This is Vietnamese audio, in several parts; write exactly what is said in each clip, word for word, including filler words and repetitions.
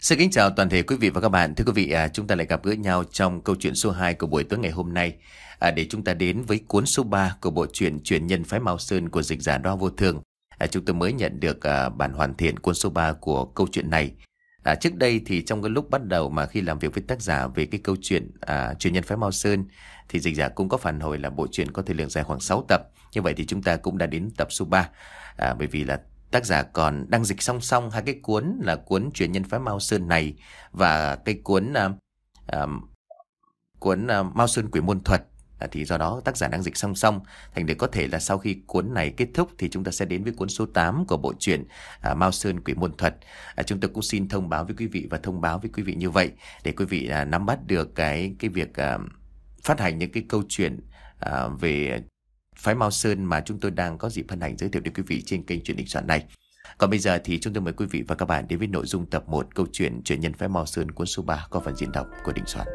Xin kính chào toàn thể quý vị và các bạn. Thưa quý vị, à, chúng ta lại gặp gỡ nhau trong câu chuyện số hai của buổi tối ngày hôm nay, à, để chúng ta đến với cuốn số ba của bộ truyện Truyền nhân phái Mao Sơn của dịch giả Đoa Vô Thường. À, chúng tôi mới nhận được à, bản hoàn thiện cuốn số ba của câu chuyện này. À, trước đây thì trong cái lúc bắt đầu mà khi làm việc với tác giả về cái câu chuyện à, Truyền nhân phái Mao Sơn, thì dịch giả cũng có phản hồi là bộ truyện có thời lượng dài khoảng sáu tập. Như vậy thì chúng ta cũng đã đến tập số ba, à, bởi vì là tác giả còn đang dịch song song hai cái cuốn là cuốn Truyền nhân phái Mao Sơn này và cái cuốn uh, uh, cuốn uh, Mao Sơn Quỷ Môn Thuật. À, thì do đó tác giả đang dịch song song, thành để có thể là sau khi cuốn này kết thúc thì chúng ta sẽ đến với cuốn số tám của bộ truyện uh, Mao Sơn Quỷ Môn Thuật. À, chúng tôi cũng xin thông báo với quý vị và thông báo với quý vị như vậy để quý vị uh, nắm bắt được cái cái việc uh, phát hành những cái câu chuyện uh, về phái Mao Sơn mà chúng tôi đang có dịp hân hạnh giới thiệu đến quý vị trên kênh Chuyện Đình Soạn này. Còn bây giờ thì chúng tôi mời quý vị và các bạn đến với nội dung tập một câu chuyện Truyền nhân phái Mao Sơn cuốn số ba có phần diễn đọc của Đình Soạn.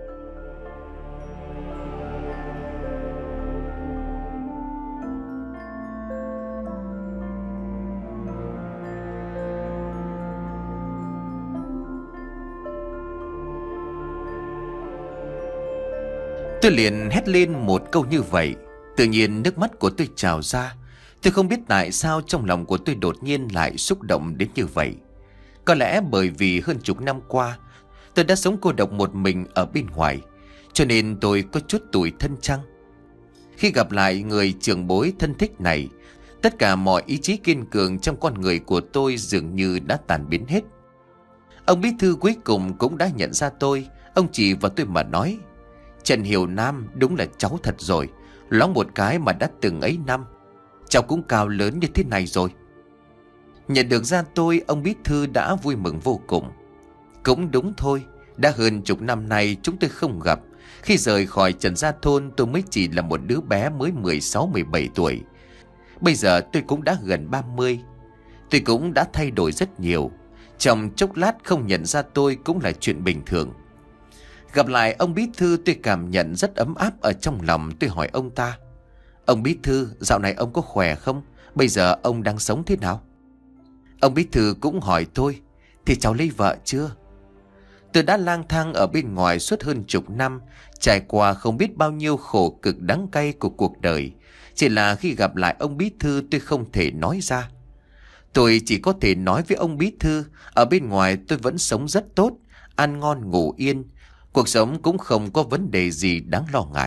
Tôi liền hét lên một câu như vậy. Tự nhiên nước mắt của tôi trào ra. Tôi không biết tại sao trong lòng của tôi đột nhiên lại xúc động đến như vậy. Có lẽ bởi vì hơn chục năm qua tôi đã sống cô độc một mình ở bên ngoài, cho nên tôi có chút tủi thân chăng. Khi gặp lại người trưởng bối thân thích này, tất cả mọi ý chí kiên cường trong con người của tôi dường như đã tàn biến hết. Ông bí thư cuối cùng cũng đã nhận ra tôi. Ông chỉ vào tôi mà nói: "Trần Hiểu Nam đúng là cháu thật rồi. Loáng một cái mà đã từng ấy năm, cháu cũng cao lớn như thế này rồi." Nhận được ra tôi, ông bí thư đã vui mừng vô cùng. Cũng đúng thôi, đã hơn chục năm nay chúng tôi không gặp. Khi rời khỏi Trần Gia Thôn, tôi mới chỉ là một đứa bé mới mười sáu mười bảy tuổi. Bây giờ tôi cũng đã gần ba mươi. Tôi cũng đã thay đổi rất nhiều. Trong chốc lát không nhận ra tôi cũng là chuyện bình thường. Gặp lại ông bí thư, tôi cảm nhận rất ấm áp ở trong lòng. Tôi hỏi ông ta: "Ông bí thư, dạo này ông có khỏe không? Bây giờ ông đang sống thế nào?" Ông bí thư cũng hỏi tôi: "Thì cháu lấy vợ chưa?" Tôi đã lang thang ở bên ngoài suốt hơn chục năm, trải qua không biết bao nhiêu khổ cực đắng cay của cuộc đời. Chỉ là khi gặp lại ông bí thư tôi không thể nói ra. Tôi chỉ có thể nói với ông bí thư, ở bên ngoài tôi vẫn sống rất tốt, ăn ngon ngủ yên. Cuộc sống cũng không có vấn đề gì đáng lo ngại.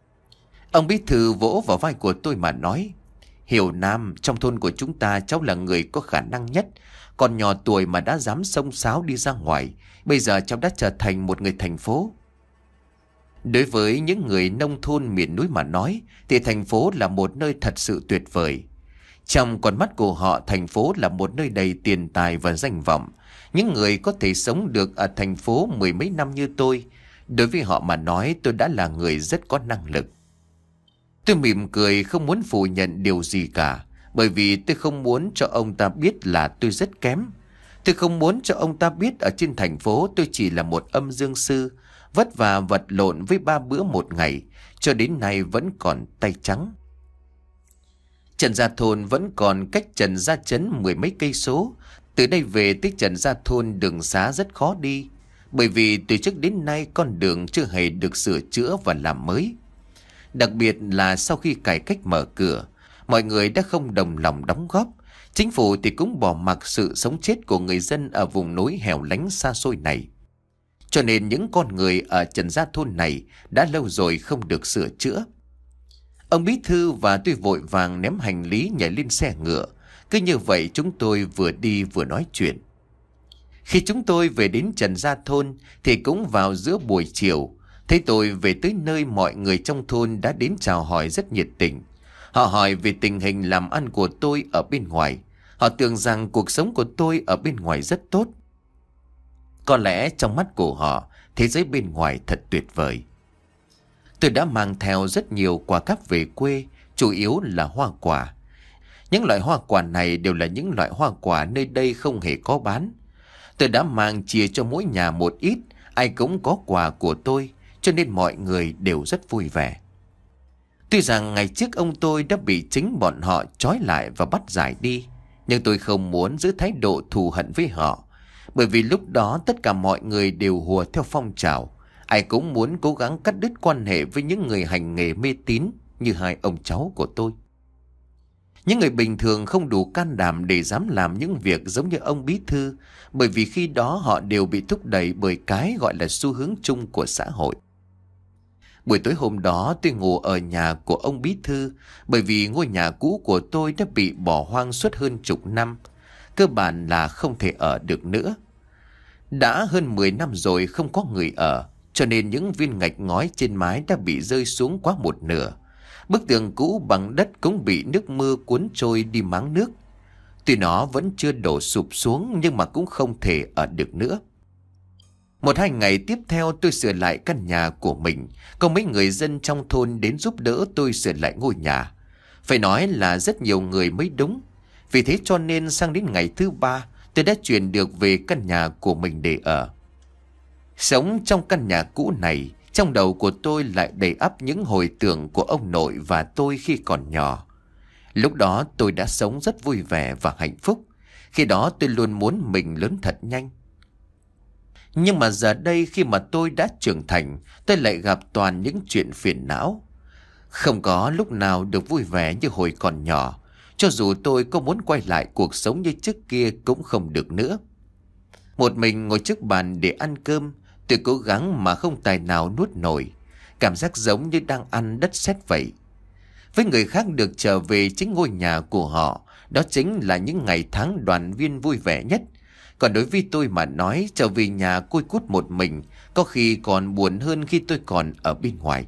Ông bí thư vỗ vào vai của tôi mà nói: "Hiểu Nam, trong thôn của chúng ta cháu là người có khả năng nhất. Còn nhỏ tuổi mà đã dám xông xáo đi ra ngoài. Bây giờ cháu đã trở thành một người thành phố." Đối với những người nông thôn miền núi mà nói thì thành phố là một nơi thật sự tuyệt vời. Trong con mắt của họ, thành phố là một nơi đầy tiền tài và danh vọng. Những người có thể sống được ở thành phố mười mấy năm như tôi, đối với họ mà nói tôi đã là người rất có năng lực. Tôi mỉm cười, không muốn phủ nhận điều gì cả, bởi vì tôi không muốn cho ông ta biết là tôi rất kém. Tôi không muốn cho ông ta biết ở trên thành phố tôi chỉ là một âm dương sư, vất vả vật lộn với ba bữa một ngày, cho đến nay vẫn còn tay trắng. Trần Gia Thôn vẫn còn cách Trần Gia Trấn mười mấy cây số. Từ đây về tới Trần Gia Thôn đường xá rất khó đi, bởi vì từ trước đến nay con đường chưa hề được sửa chữa và làm mới. Đặc biệt là sau khi cải cách mở cửa, mọi người đã không đồng lòng đóng góp. Chính phủ thì cũng bỏ mặc sự sống chết của người dân ở vùng núi hẻo lánh xa xôi này. Cho nên những con người ở Trần Gia Thôn này đã lâu rồi không được sửa chữa. Ông bí thư và tôi vội vàng ném hành lý nhảy lên xe ngựa. Cứ như vậy chúng tôi vừa đi vừa nói chuyện. Khi chúng tôi về đến Trần Gia Thôn thì cũng vào giữa buổi chiều. Thấy tôi về tới nơi, mọi người trong thôn đã đến chào hỏi rất nhiệt tình. Họ hỏi về tình hình làm ăn của tôi ở bên ngoài. Họ tưởng rằng cuộc sống của tôi ở bên ngoài rất tốt. Có lẽ trong mắt của họ, thế giới bên ngoài thật tuyệt vời. Tôi đã mang theo rất nhiều quà cáp về quê, chủ yếu là hoa quả. Những loại hoa quả này đều là những loại hoa quả nơi đây không hề có bán. Tôi đã mang chia cho mỗi nhà một ít, ai cũng có quà của tôi, cho nên mọi người đều rất vui vẻ. Tuy rằng ngày trước ông tôi đã bị chính bọn họ trói lại và bắt giải đi, nhưng tôi không muốn giữ thái độ thù hận với họ, Bởi vì lúc đó tất cả mọi người đều hùa theo phong trào. Ai cũng muốn cố gắng cắt đứt quan hệ với những người hành nghề mê tín như hai ông cháu của tôi. Những người bình thường không đủ can đảm để dám làm những việc giống như ông bí thư, bởi vì khi đó họ đều bị thúc đẩy bởi cái gọi là xu hướng chung của xã hội. Buổi tối hôm đó tôi ngủ ở nhà của ông bí thư, bởi vì ngôi nhà cũ của tôi đã bị bỏ hoang suốt hơn chục năm, cơ bản là không thể ở được nữa. Đã hơn mười năm rồi không có người ở, cho nên những viên gạch ngói trên mái đã bị rơi xuống quá một nửa. Bức tường cũ bằng đất cũng bị nước mưa cuốn trôi đi máng nước. Tuy nó vẫn chưa đổ sụp xuống nhưng mà cũng không thể ở được nữa. Một hai ngày tiếp theo tôi sửa lại căn nhà của mình. Có mấy người dân trong thôn đến giúp đỡ tôi sửa lại ngôi nhà. Phải nói là rất nhiều người mới đúng. Vì thế cho nên sang đến ngày thứ ba tôi đã chuyển được về căn nhà của mình để ở. Sống trong căn nhà cũ này, trong đầu của tôi lại đầy ắp những hồi tưởng của ông nội và tôi khi còn nhỏ. Lúc đó tôi đã sống rất vui vẻ và hạnh phúc. Khi đó tôi luôn muốn mình lớn thật nhanh. Nhưng mà giờ đây khi mà tôi đã trưởng thành, tôi lại gặp toàn những chuyện phiền não. Không có lúc nào được vui vẻ như hồi còn nhỏ. Cho dù tôi có muốn quay lại cuộc sống như trước kia cũng không được nữa. Một mình ngồi trước bàn để ăn cơm, tôi cố gắng mà không tài nào nuốt nổi. Cảm giác giống như đang ăn đất sét vậy. Với người khác được trở về chính ngôi nhà của họ, đó chính là những ngày tháng đoàn viên vui vẻ nhất. Còn đối với tôi mà nói, trở về nhà côi cút một mình, có khi còn buồn hơn khi tôi còn ở bên ngoài.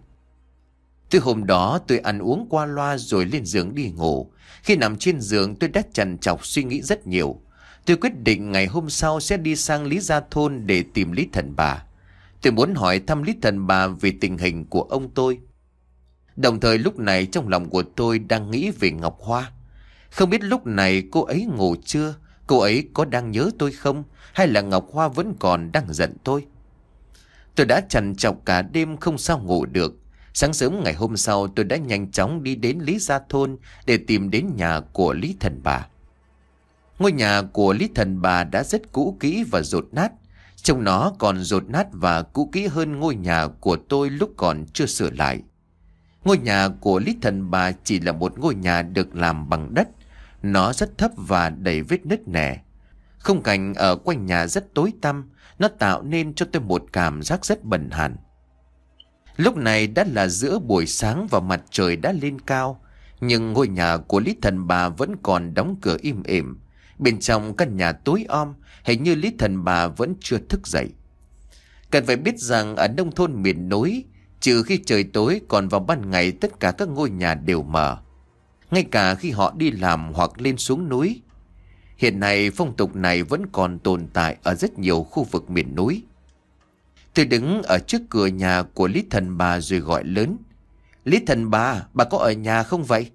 Từ hôm đó tôi ăn uống qua loa rồi lên giường đi ngủ. Khi nằm trên giường tôi đã trằn trọc suy nghĩ rất nhiều. Tôi quyết định ngày hôm sau sẽ đi sang Lý Gia Thôn để tìm Lý Thần Bà. Tôi muốn hỏi thăm Lý Thần Bà về tình hình của ông tôi. Đồng thời lúc này trong lòng của tôi đang nghĩ về Ngọc Hoa. Không biết lúc này cô ấy ngủ chưa? Cô ấy có đang nhớ tôi không? Hay là Ngọc Hoa vẫn còn đang giận tôi? Tôi đã trằn trọc cả đêm không sao ngủ được. Sáng sớm ngày hôm sau tôi đã nhanh chóng đi đến Lý Gia Thôn để tìm đến nhà của Lý Thần Bà. Ngôi nhà của Lý Thần Bà đã rất cũ kỹ và dột nát. Trông nó còn dột nát và cũ kỹ hơn ngôi nhà của tôi lúc còn chưa sửa lại. Ngôi nhà của Lý Thần Bà chỉ là một ngôi nhà được làm bằng đất. Nó rất thấp và đầy vết nứt nẻ. Khung cảnh ở quanh nhà rất tối tăm. Nó tạo nên cho tôi một cảm giác rất bần hàn. Lúc này đã là giữa buổi sáng và mặt trời đã lên cao. Nhưng ngôi nhà của Lý Thần Bà vẫn còn đóng cửa im ỉm. Bên trong căn nhà tối om, hình như Lý Thần Bà vẫn chưa thức dậy. Cần phải biết rằng ở nông thôn miền núi, trừ khi trời tối còn vào ban ngày tất cả các ngôi nhà đều mở. Ngay cả khi họ đi làm hoặc lên xuống núi. Hiện nay phong tục này vẫn còn tồn tại ở rất nhiều khu vực miền núi. Tôi đứng ở trước cửa nhà của Lý Thần Bà rồi gọi lớn. Lý Thần Bà, bà có ở nhà không vậy?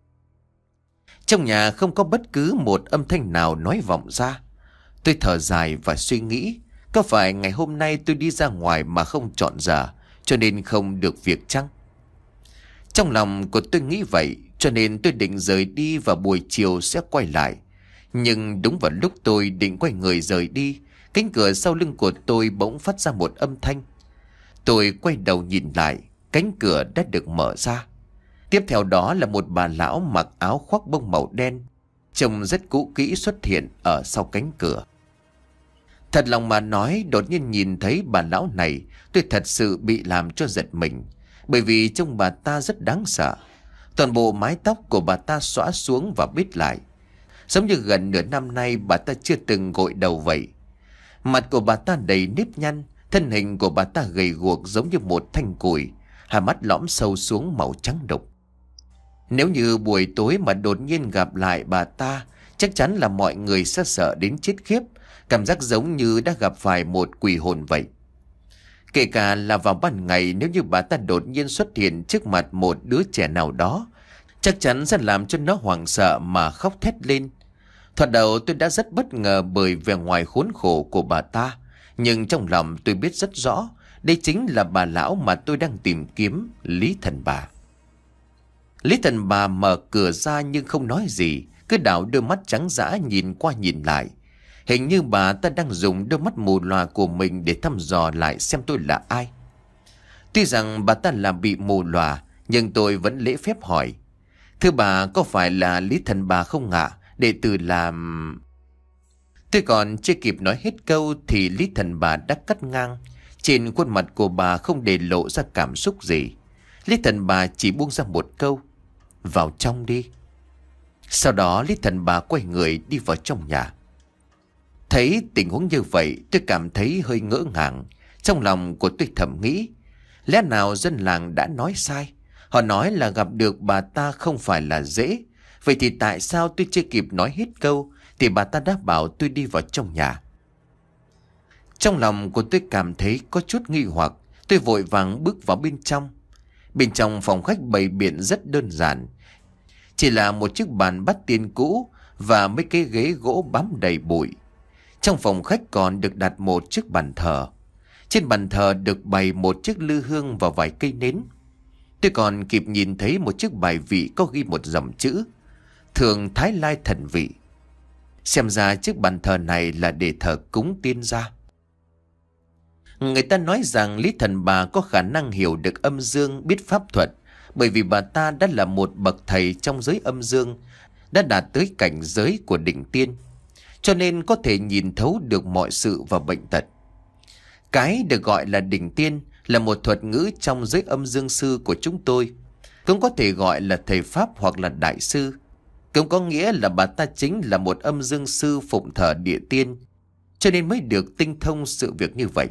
Trong nhà không có bất cứ một âm thanh nào nói vọng ra. Tôi thở dài và suy nghĩ, có phải ngày hôm nay tôi đi ra ngoài mà không chọn giờ, cho nên không được việc chăng? Trong lòng của tôi nghĩ vậy, cho nên tôi định rời đi và buổi chiều sẽ quay lại. Nhưng đúng vào lúc tôi định quay người rời đi, cánh cửa sau lưng của tôi bỗng phát ra một âm thanh. Tôi quay đầu nhìn lại, cánh cửa đã được mở ra. Tiếp theo đó là một bà lão mặc áo khoác bông màu đen, trông rất cũ kỹ xuất hiện ở sau cánh cửa. Thật lòng mà nói, đột nhiên nhìn thấy bà lão này, tôi thật sự bị làm cho giật mình. Bởi vì trông bà ta rất đáng sợ. Toàn bộ mái tóc của bà ta xõa xuống và bít lại. Giống như gần nửa năm nay bà ta chưa từng gội đầu vậy. Mặt của bà ta đầy nếp nhăn, thân hình của bà ta gầy guộc giống như một thanh củi, hai mắt lõm sâu xuống màu trắng đục. Nếu như buổi tối mà đột nhiên gặp lại bà ta, chắc chắn là mọi người sẽ sợ đến chết khiếp, cảm giác giống như đã gặp phải một quỷ hồn vậy. Kể cả là vào ban ngày, nếu như bà ta đột nhiên xuất hiện trước mặt một đứa trẻ nào đó, chắc chắn sẽ làm cho nó hoảng sợ mà khóc thét lên. Thoạt đầu tôi đã rất bất ngờ bởi vẻ ngoài khốn khổ của bà ta, nhưng trong lòng tôi biết rất rõ, đây chính là bà lão mà tôi đang tìm kiếm, Lý Thần Bà. Lý Thần Bà mở cửa ra nhưng không nói gì, cứ đảo đôi mắt trắng dã nhìn qua nhìn lại. Hình như bà ta đang dùng đôi mắt mù lòa của mình để thăm dò lại xem tôi là ai. Tuy rằng bà ta là bị mù lòa, nhưng tôi vẫn lễ phép hỏi: "Thưa bà, có phải là Lý Thần Bà không ạ? Đệ tử làm..." Tôi còn chưa kịp nói hết câu thì Lý Thần Bà đã cắt ngang. Trên khuôn mặt của bà không để lộ ra cảm xúc gì. Lý Thần Bà chỉ buông ra một câu: "Vào trong đi." Sau đó Lý Thần Bà quay người đi vào trong nhà. Thấy tình huống như vậy, tôi cảm thấy hơi ngỡ ngàng. Trong lòng của tôi thầm nghĩ: lẽ nào dân làng đã nói sai? Họ nói là gặp được bà ta không phải là dễ. Vậy thì tại sao tôi chưa kịp nói hết câu thì bà ta đã bảo tôi đi vào trong nhà? Trong lòng của tôi cảm thấy có chút nghi hoặc. Tôi vội vàng bước vào bên trong. Bên trong phòng khách bày biện rất đơn giản. Chỉ là một chiếc bàn bát tiên cũ và mấy cái ghế gỗ bám đầy bụi. Trong phòng khách còn được đặt một chiếc bàn thờ. Trên bàn thờ được bày một chiếc lư hương và vài cây nến. Tôi còn kịp nhìn thấy một chiếc bài vị có ghi một dòng chữ: Thường Thái Lai Thần Vị. Xem ra chiếc bàn thờ này là để thờ cúng tiên gia. Người ta nói rằng Lý Thần Bà có khả năng hiểu được âm dương, biết pháp thuật, bởi vì bà ta đã là một bậc thầy trong giới âm dương, đã đạt tới cảnh giới của đỉnh tiên, cho nên có thể nhìn thấu được mọi sự và bệnh tật. Cái được gọi là đỉnh tiên là một thuật ngữ trong giới âm dương sư của chúng tôi. Cũng có thể gọi là thầy pháp hoặc là đại sư. Cũng có nghĩa là bà ta chính là một âm dương sư phụng thờ địa tiên, cho nên mới được tinh thông sự việc như vậy.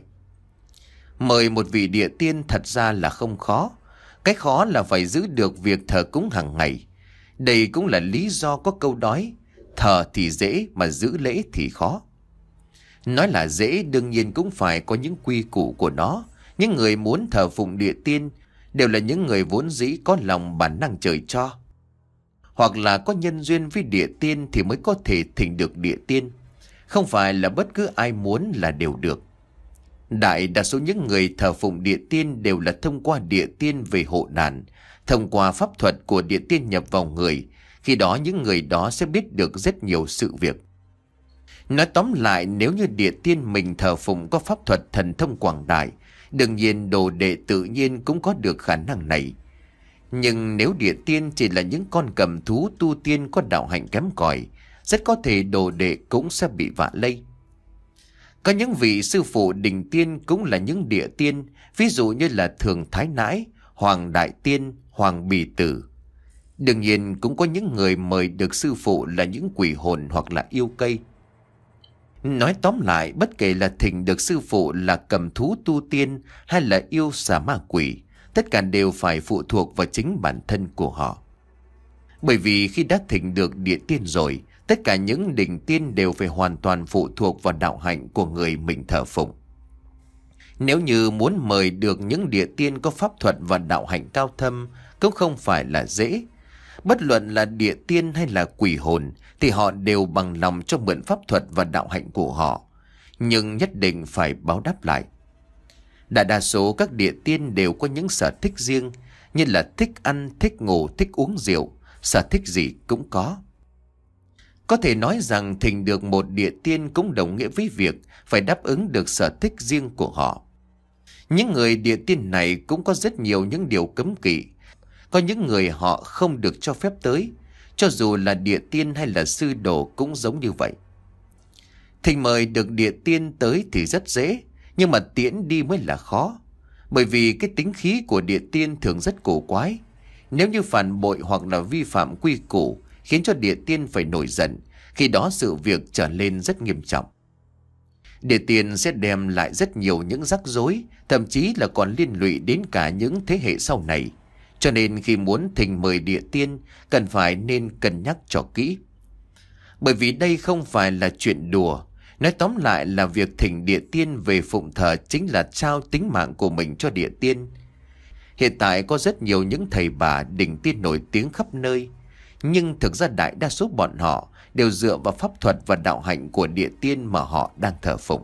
Mời một vị địa tiên thật ra là không khó. Cái khó là phải giữ được việc thờ cúng hàng ngày. Đây cũng là lý do có câu nói: thờ thì dễ mà giữ lễ thì khó. Nói là dễ, đương nhiên cũng phải có những quy củ của nó. Những người muốn thờ phụng địa tiên đều là những người vốn dĩ có lòng bản năng trời cho, hoặc là có nhân duyên với địa tiên thì mới có thể thỉnh được địa tiên. Không phải là bất cứ ai muốn là đều được. Đại đa số những người thờ phụng địa tiên đều là thông qua địa tiên về hộ nạn, thông qua pháp thuật của địa tiên nhập vào người. Khi đó những người đó sẽ biết được rất nhiều sự việc. Nói tóm lại, nếu như địa tiên mình thờ phụng có pháp thuật thần thông quảng đại, đương nhiên đồ đệ tự nhiên cũng có được khả năng này. Nhưng nếu địa tiên chỉ là những con cầm thú tu tiên có đạo hạnh kém cỏi, rất có thể đồ đệ cũng sẽ bị vạ lây. Có những vị sư phụ đỉnh tiên cũng là những địa tiên, ví dụ như là Thường Thái Nãi, Hoàng Đại Tiên, Hoàng Bì Tử. Đương nhiên cũng có những người mời được sư phụ là những quỷ hồn hoặc là yêu cây. Nói tóm lại, bất kể là thỉnh được sư phụ là cầm thú tu tiên hay là yêu xà ma quỷ, tất cả đều phải phụ thuộc vào chính bản thân của họ. Bởi vì khi đã thỉnh được địa tiên rồi, tất cả những đỉnh tiên đều phải hoàn toàn phụ thuộc vào đạo hạnh của người mình thờ phụng. Nếu như muốn mời được những địa tiên có pháp thuật và đạo hạnh cao thâm cũng không phải là dễ. Bất luận là địa tiên hay là quỷ hồn thì họ đều bằng lòng cho mượn pháp thuật và đạo hạnh của họ, nhưng nhất định phải báo đáp lại. Đại đa số các địa tiên đều có những sở thích riêng, như là thích ăn, thích ngủ, thích uống rượu, sở thích gì cũng có. Có thể nói rằng thỉnh được một địa tiên cũng đồng nghĩa với việc phải đáp ứng được sở thích riêng của họ. Những người địa tiên này cũng có rất nhiều những điều cấm kỵ. Có những người họ không được cho phép tới, cho dù là địa tiên hay là sư đồ cũng giống như vậy. Thỉnh mời được địa tiên tới thì rất dễ, nhưng mà tiễn đi mới là khó. Bởi vì cái tính khí của địa tiên thường rất cổ quái. Nếu như phản bội hoặc là vi phạm quy củ khiến cho địa tiên phải nổi giận, khi đó sự việc trở nên rất nghiêm trọng. Địa tiên sẽ đem lại rất nhiều những rắc rối, thậm chí là còn liên lụy đến cả những thế hệ sau này. Cho nên khi muốn thỉnh mời địa tiên, cần phải nên cân nhắc cho kỹ. Bởi vì đây không phải là chuyện đùa. Nói tóm lại là việc thỉnh địa tiên về phụng thờ chính là trao tính mạng của mình cho địa tiên. Hiện tại có rất nhiều những thầy bà đỉnh tiên nổi tiếng khắp nơi, nhưng thực ra đại đa số bọn họ đều dựa vào pháp thuật và đạo hạnh của địa tiên mà họ đang thờ phụng.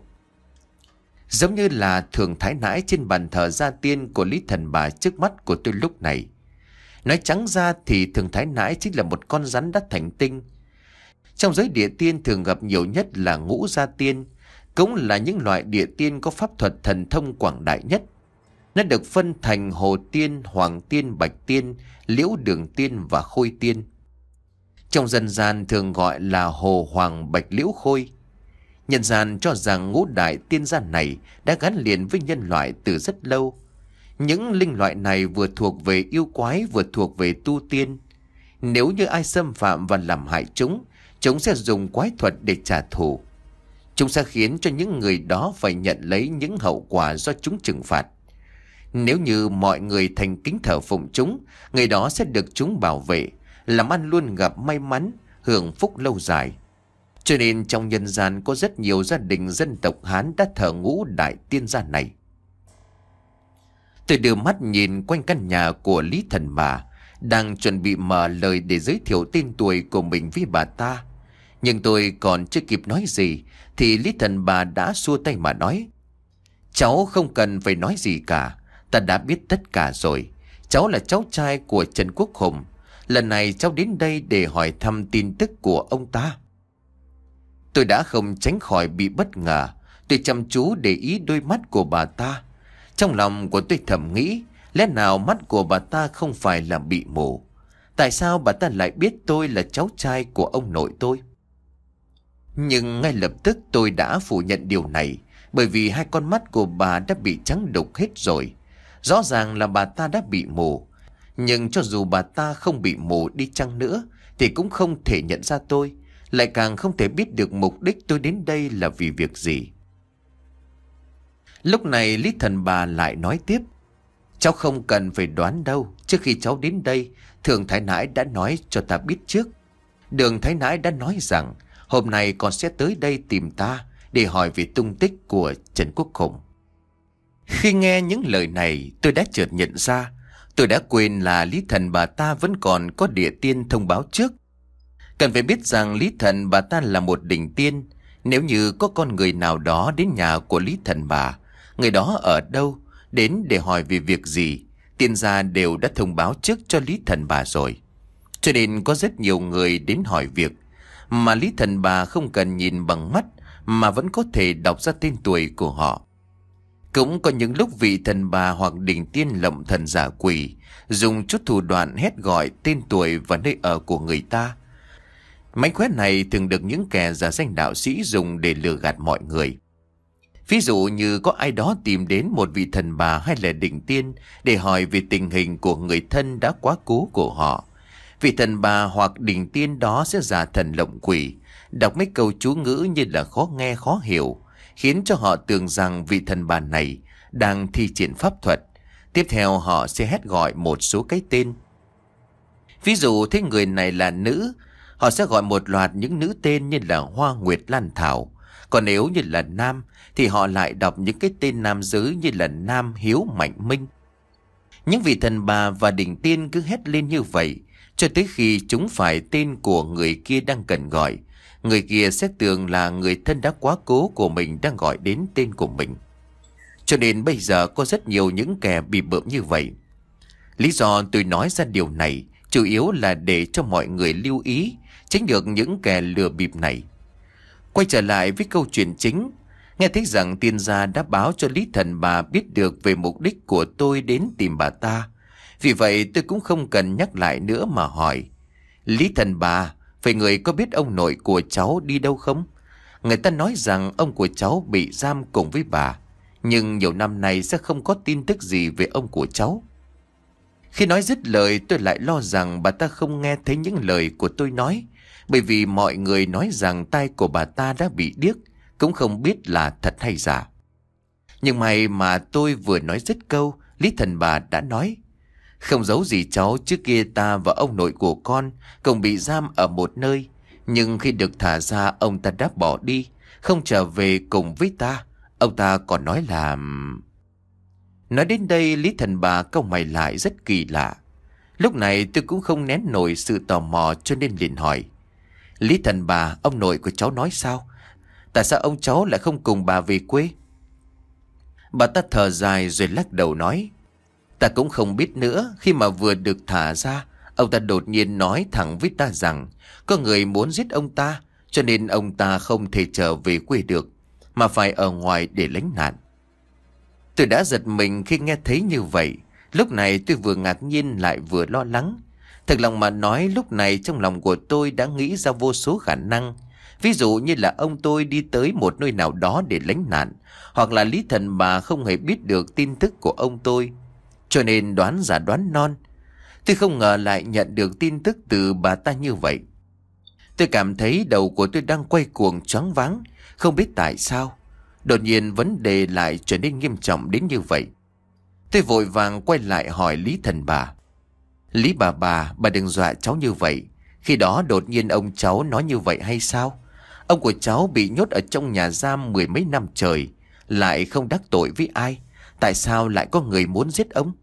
Giống như là Thường Thái Nãi trên bàn thờ gia tiên của Lý Thần Bà trước mắt của tôi lúc này. Nói trắng ra thì Thường Thái Nãi chính là một con rắn đã thành tinh. Trong giới địa tiên thường gặp nhiều nhất là ngũ gia tiên, cũng là những loại địa tiên có pháp thuật thần thông quảng đại nhất. Nó được phân thành hồ tiên, hoàng tiên, bạch tiên, liễu đường tiên và khôi tiên. Trong dân gian thường gọi là hồ hoàng bạch liễu khôi. Nhân gian cho rằng ngũ đại tiên gia này đã gắn liền với nhân loại từ rất lâu. Những linh loại này vừa thuộc về yêu quái vừa thuộc về tu tiên. Nếu như ai xâm phạm và làm hại chúng, chúng sẽ dùng quái thuật để trả thù. Chúng sẽ khiến cho những người đó phải nhận lấy những hậu quả do chúng trừng phạt. Nếu như mọi người thành kính thờ phụng chúng, người đó sẽ được chúng bảo vệ, làm ăn luôn gặp may mắn, hưởng phúc lâu dài. Cho nên trong nhân gian có rất nhiều gia đình dân tộc Hán đã thờ ngũ đại tiên gia này. Tôi đưa mắt nhìn quanh căn nhà của Lý Thần Bà, đang chuẩn bị mở lời để giới thiệu tên tuổi của mình với bà ta. Nhưng tôi còn chưa kịp nói gì thì Lý Thần Bà đã xua tay mà nói: "Cháu không cần phải nói gì cả, ta đã biết tất cả rồi. Cháu là cháu trai của Trần Quốc Hùng. Lần này cháu đến đây để hỏi thăm tin tức của ông ta." Tôi đã không tránh khỏi bị bất ngờ. Tôi chăm chú để ý đôi mắt của bà ta. Trong lòng của tôi thầm nghĩ, lẽ nào mắt của bà ta không phải là bị mù? Tại sao bà ta lại biết tôi là cháu trai của ông nội tôi? Nhưng ngay lập tức tôi đã phủ nhận điều này, bởi vì hai con mắt của bà đã bị trắng đục hết rồi. Rõ ràng là bà ta đã bị mù. Nhưng cho dù bà ta không bị mù đi chăng nữa thì cũng không thể nhận ra tôi, lại càng không thể biết được mục đích tôi đến đây là vì việc gì. Lúc này Lý Thần Bà lại nói tiếp: "Cháu không cần phải đoán đâu. Trước khi cháu đến đây, Thường Thái Nãi đã nói cho ta biết trước. Đường Thái Nãi đã nói rằng hôm nay con sẽ tới đây tìm ta để hỏi về tung tích của Trần Quốc Hùng." Khi nghe những lời này, tôi đã chợt nhận ra tôi đã quên là Lý Thần Bà ta vẫn còn có địa tiên thông báo trước. Cần phải biết rằng Lý Thần Bà ta là một đỉnh tiên. Nếu như có con người nào đó đến nhà của Lý Thần Bà, người đó ở đâu, đến để hỏi về việc gì, tiên gia đều đã thông báo trước cho Lý Thần Bà rồi. Cho nên có rất nhiều người đến hỏi việc mà Lý Thần Bà không cần nhìn bằng mắt mà vẫn có thể đọc ra tên tuổi của họ. Cũng có những lúc vị thần bà hoặc đỉnh tiên lộng thần giả quỷ dùng chút thủ đoạn hét gọi tên tuổi và nơi ở của người ta. Mánh khóe này thường được những kẻ giả danh đạo sĩ dùng để lừa gạt mọi người. Ví dụ như có ai đó tìm đến một vị thần bà hay là đỉnh tiên để hỏi về tình hình của người thân đã quá cố của họ. Vị thần bà hoặc đỉnh tiên đó sẽ giả thần lộng quỷ, đọc mấy câu chú ngữ như là khó nghe khó hiểu, khiến cho họ tưởng rằng vị thần bà này đang thi triển pháp thuật. Tiếp theo họ sẽ hét gọi một số cái tên. Ví dụ thế người này là nữ, họ sẽ gọi một loạt những nữ tên như là Hoa Nguyệt Lan Thảo. Còn nếu như là nam thì họ lại đọc những cái tên nam giới như là Nam Hiếu Mạnh Minh. Những vị thần bà và đỉnh tiên cứ hét lên như vậy cho tới khi chúng phải tên của người kia đang cần gọi. Người kia sẽ tưởng là người thân đã quá cố của mình đang gọi đến tên của mình. Cho nên bây giờ có rất nhiều những kẻ bị bợm như vậy. Lý do tôi nói ra điều này chủ yếu là để cho mọi người lưu ý, tránh được những kẻ lừa bịp này. Quay trở lại với câu chuyện chính, nghe thấy rằng tiên gia đã báo cho Lý Thần Bà biết được về mục đích của tôi đến tìm bà ta. Vì vậy tôi cũng không cần nhắc lại nữa mà hỏi: "Lý Thần Bà, vậy người có biết ông nội của cháu đi đâu không? Người ta nói rằng ông của cháu bị giam cùng với bà, nhưng nhiều năm nay sẽ không có tin tức gì về ông của cháu." Khi nói dứt lời, tôi lại lo rằng bà ta không nghe thấy những lời của tôi nói, bởi vì mọi người nói rằng tai của bà ta đã bị điếc, cũng không biết là thật hay giả. Nhưng may mà tôi vừa nói dứt câu, Lý Thần Bà đã nói: "Không giấu gì cháu, trước kia ta và ông nội của con cùng bị giam ở một nơi, nhưng khi được thả ra ông ta đã bỏ đi, không trở về cùng với ta. Ông ta còn nói là..." Nói đến đây, Lý Thần Bà cau mày lại rất kỳ lạ. Lúc này tôi cũng không nén nổi sự tò mò cho nên liền hỏi: "Lý Thần Bà, ông nội của cháu nói sao? Tại sao ông cháu lại không cùng bà về quê?" Bà ta thở dài rồi lắc đầu nói: "Ta cũng không biết nữa, khi mà vừa được thả ra, Ông ta đột nhiên nói thẳng với ta rằng có người muốn giết ông ta, cho nên ông ta không thể trở về quê được, mà phải ở ngoài để lánh nạn. Tôi đã giật mình khi nghe thấy như vậy. Lúc này tôi vừa ngạc nhiên lại vừa lo lắng. Thật lòng mà nói, lúc này trong lòng của tôi đã nghĩ ra vô số khả năng. Ví dụ như là ông tôi đi tới một nơi nào đó để lánh nạn, hoặc là Lý Thần Bà không hề biết được tin tức của ông tôi, cho nên đoán giả đoán non. Tôi không ngờ lại nhận được tin tức từ bà ta như vậy. Tôi cảm thấy đầu của tôi đang quay cuồng choáng váng, không biết tại sao. Đột nhiên vấn đề lại trở nên nghiêm trọng đến như vậy. Tôi vội vàng quay lại hỏi Lý Thần Bà. Lý bà bà, bà đừng dọa cháu như vậy. Khi đó đột nhiên ông cháu nói như vậy hay sao? Ông của cháu bị nhốt ở trong nhà giam mười mấy năm trời, lại không đắc tội với ai. Tại sao lại có người muốn giết ông?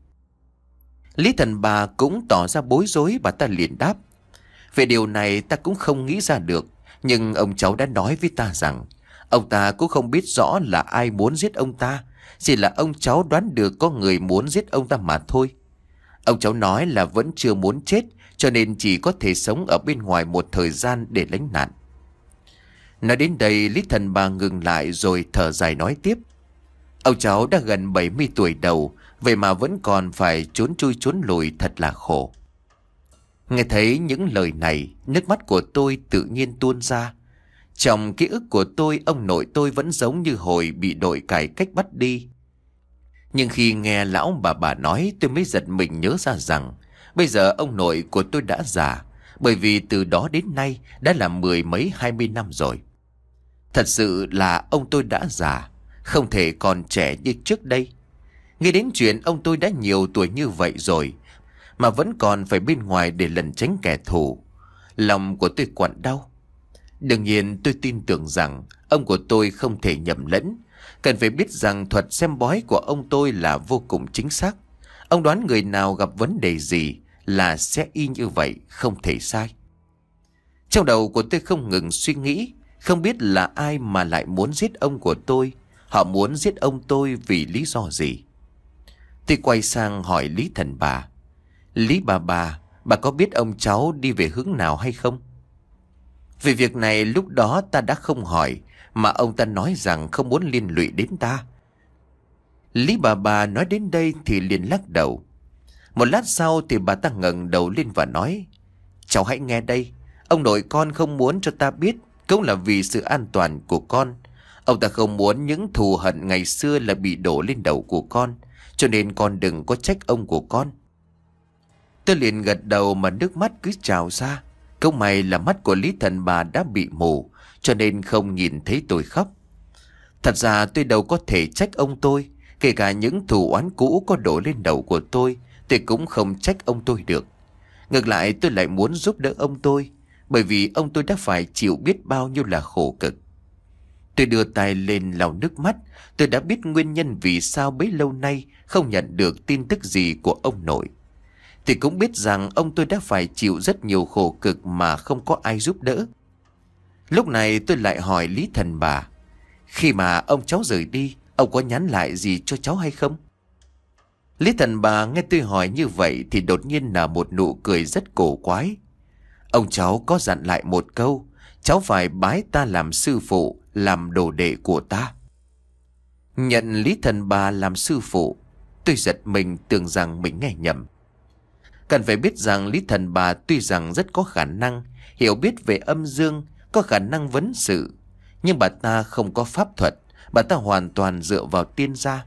Lý Thần Bà cũng tỏ ra bối rối. Bà ta liền đáp: về điều này ta cũng không nghĩ ra được. Nhưng ông cháu đã nói với ta rằng ông ta cũng không biết rõ là ai muốn giết ông ta, chỉ là ông cháu đoán được có người muốn giết ông ta mà thôi. Ông cháu nói là vẫn chưa muốn chết, cho nên chỉ có thể sống ở bên ngoài một thời gian để lánh nạn. Nói đến đây, Lý Thần Bà ngừng lại rồi thở dài nói tiếp: ông cháu đã gần bảy mươi tuổi đầu, vậy mà vẫn còn phải trốn chui trốn lùi, thật là khổ. Nghe thấy những lời này, nước mắt của tôi tự nhiên tuôn ra. Trong ký ức của tôi, ông nội tôi vẫn giống như hồi bị đội cải cách bắt đi. Nhưng khi nghe lão bà bà nói, tôi mới giật mình nhớ ra rằng bây giờ ông nội của tôi đã già, bởi vì từ đó đến nay đã là mười mấy hai mươi năm rồi. Thật sự là ông tôi đã già, không thể còn trẻ như trước đây. Nghe đến chuyện ông tôi đã nhiều tuổi như vậy rồi mà vẫn còn phải bên ngoài để lẩn tránh kẻ thù, lòng của tôi quặn đau. Đương nhiên tôi tin tưởng rằng ông của tôi không thể nhầm lẫn. Cần phải biết rằng thuật xem bói của ông tôi là vô cùng chính xác. Ông đoán người nào gặp vấn đề gì là sẽ y như vậy, không thể sai. Trong đầu của tôi không ngừng suy nghĩ, không biết là ai mà lại muốn giết ông của tôi. Họ muốn giết ông tôi vì lý do gì? Tôi quay sang hỏi Lý Thần Bà: Lý bà bà, bà có biết ông cháu đi về hướng nào hay không? Về việc này lúc đó ta đã không hỏi, mà ông ta nói rằng không muốn liên lụy đến ta. Lý bà bà nói đến đây thì liền lắc đầu. Một lát sau thì bà ta ngẩng đầu lên và nói: cháu hãy nghe đây, ông nội con không muốn cho ta biết, cũng là vì sự an toàn của con. Ông ta không muốn những thù hận ngày xưa là bị đổ lên đầu của con, cho nên con đừng có trách ông của con. Tôi liền gật đầu mà nước mắt cứ trào ra. Câu may là mắt của Lý Thần Bà đã bị mù, cho nên không nhìn thấy tôi khóc. Thật ra tôi đâu có thể trách ông tôi. Kể cả những thù oán cũ có đổ lên đầu của tôi, tôi cũng không trách ông tôi được. Ngược lại tôi lại muốn giúp đỡ ông tôi, bởi vì ông tôi đã phải chịu biết bao nhiêu là khổ cực. Tôi đưa tay lên lau nước mắt. Tôi đã biết nguyên nhân vì sao bấy lâu nay không nhận được tin tức gì của ông nội. Thì cũng biết rằng ông tôi đã phải chịu rất nhiều khổ cực mà không có ai giúp đỡ. Lúc này tôi lại hỏi Lý Thần Bà: khi mà ông cháu rời đi, ông có nhắn lại gì cho cháu hay không? Lý Thần Bà nghe tôi hỏi như vậy thì đột nhiên nở một nụ cười rất cổ quái. Ông cháu có dặn lại một câu: cháu phải bái ta làm sư phụ, làm đồ đệ của ta. Nhận Lý Thần Bà làm sư phụ, tôi giật mình tưởng rằng mình nghe nhầm. Cần phải biết rằng Lý Thần Bà tuy rằng rất có khả năng hiểu biết về âm dương, có khả năng vấn sự, nhưng bà ta không có pháp thuật. Bà ta hoàn toàn dựa vào tiên gia.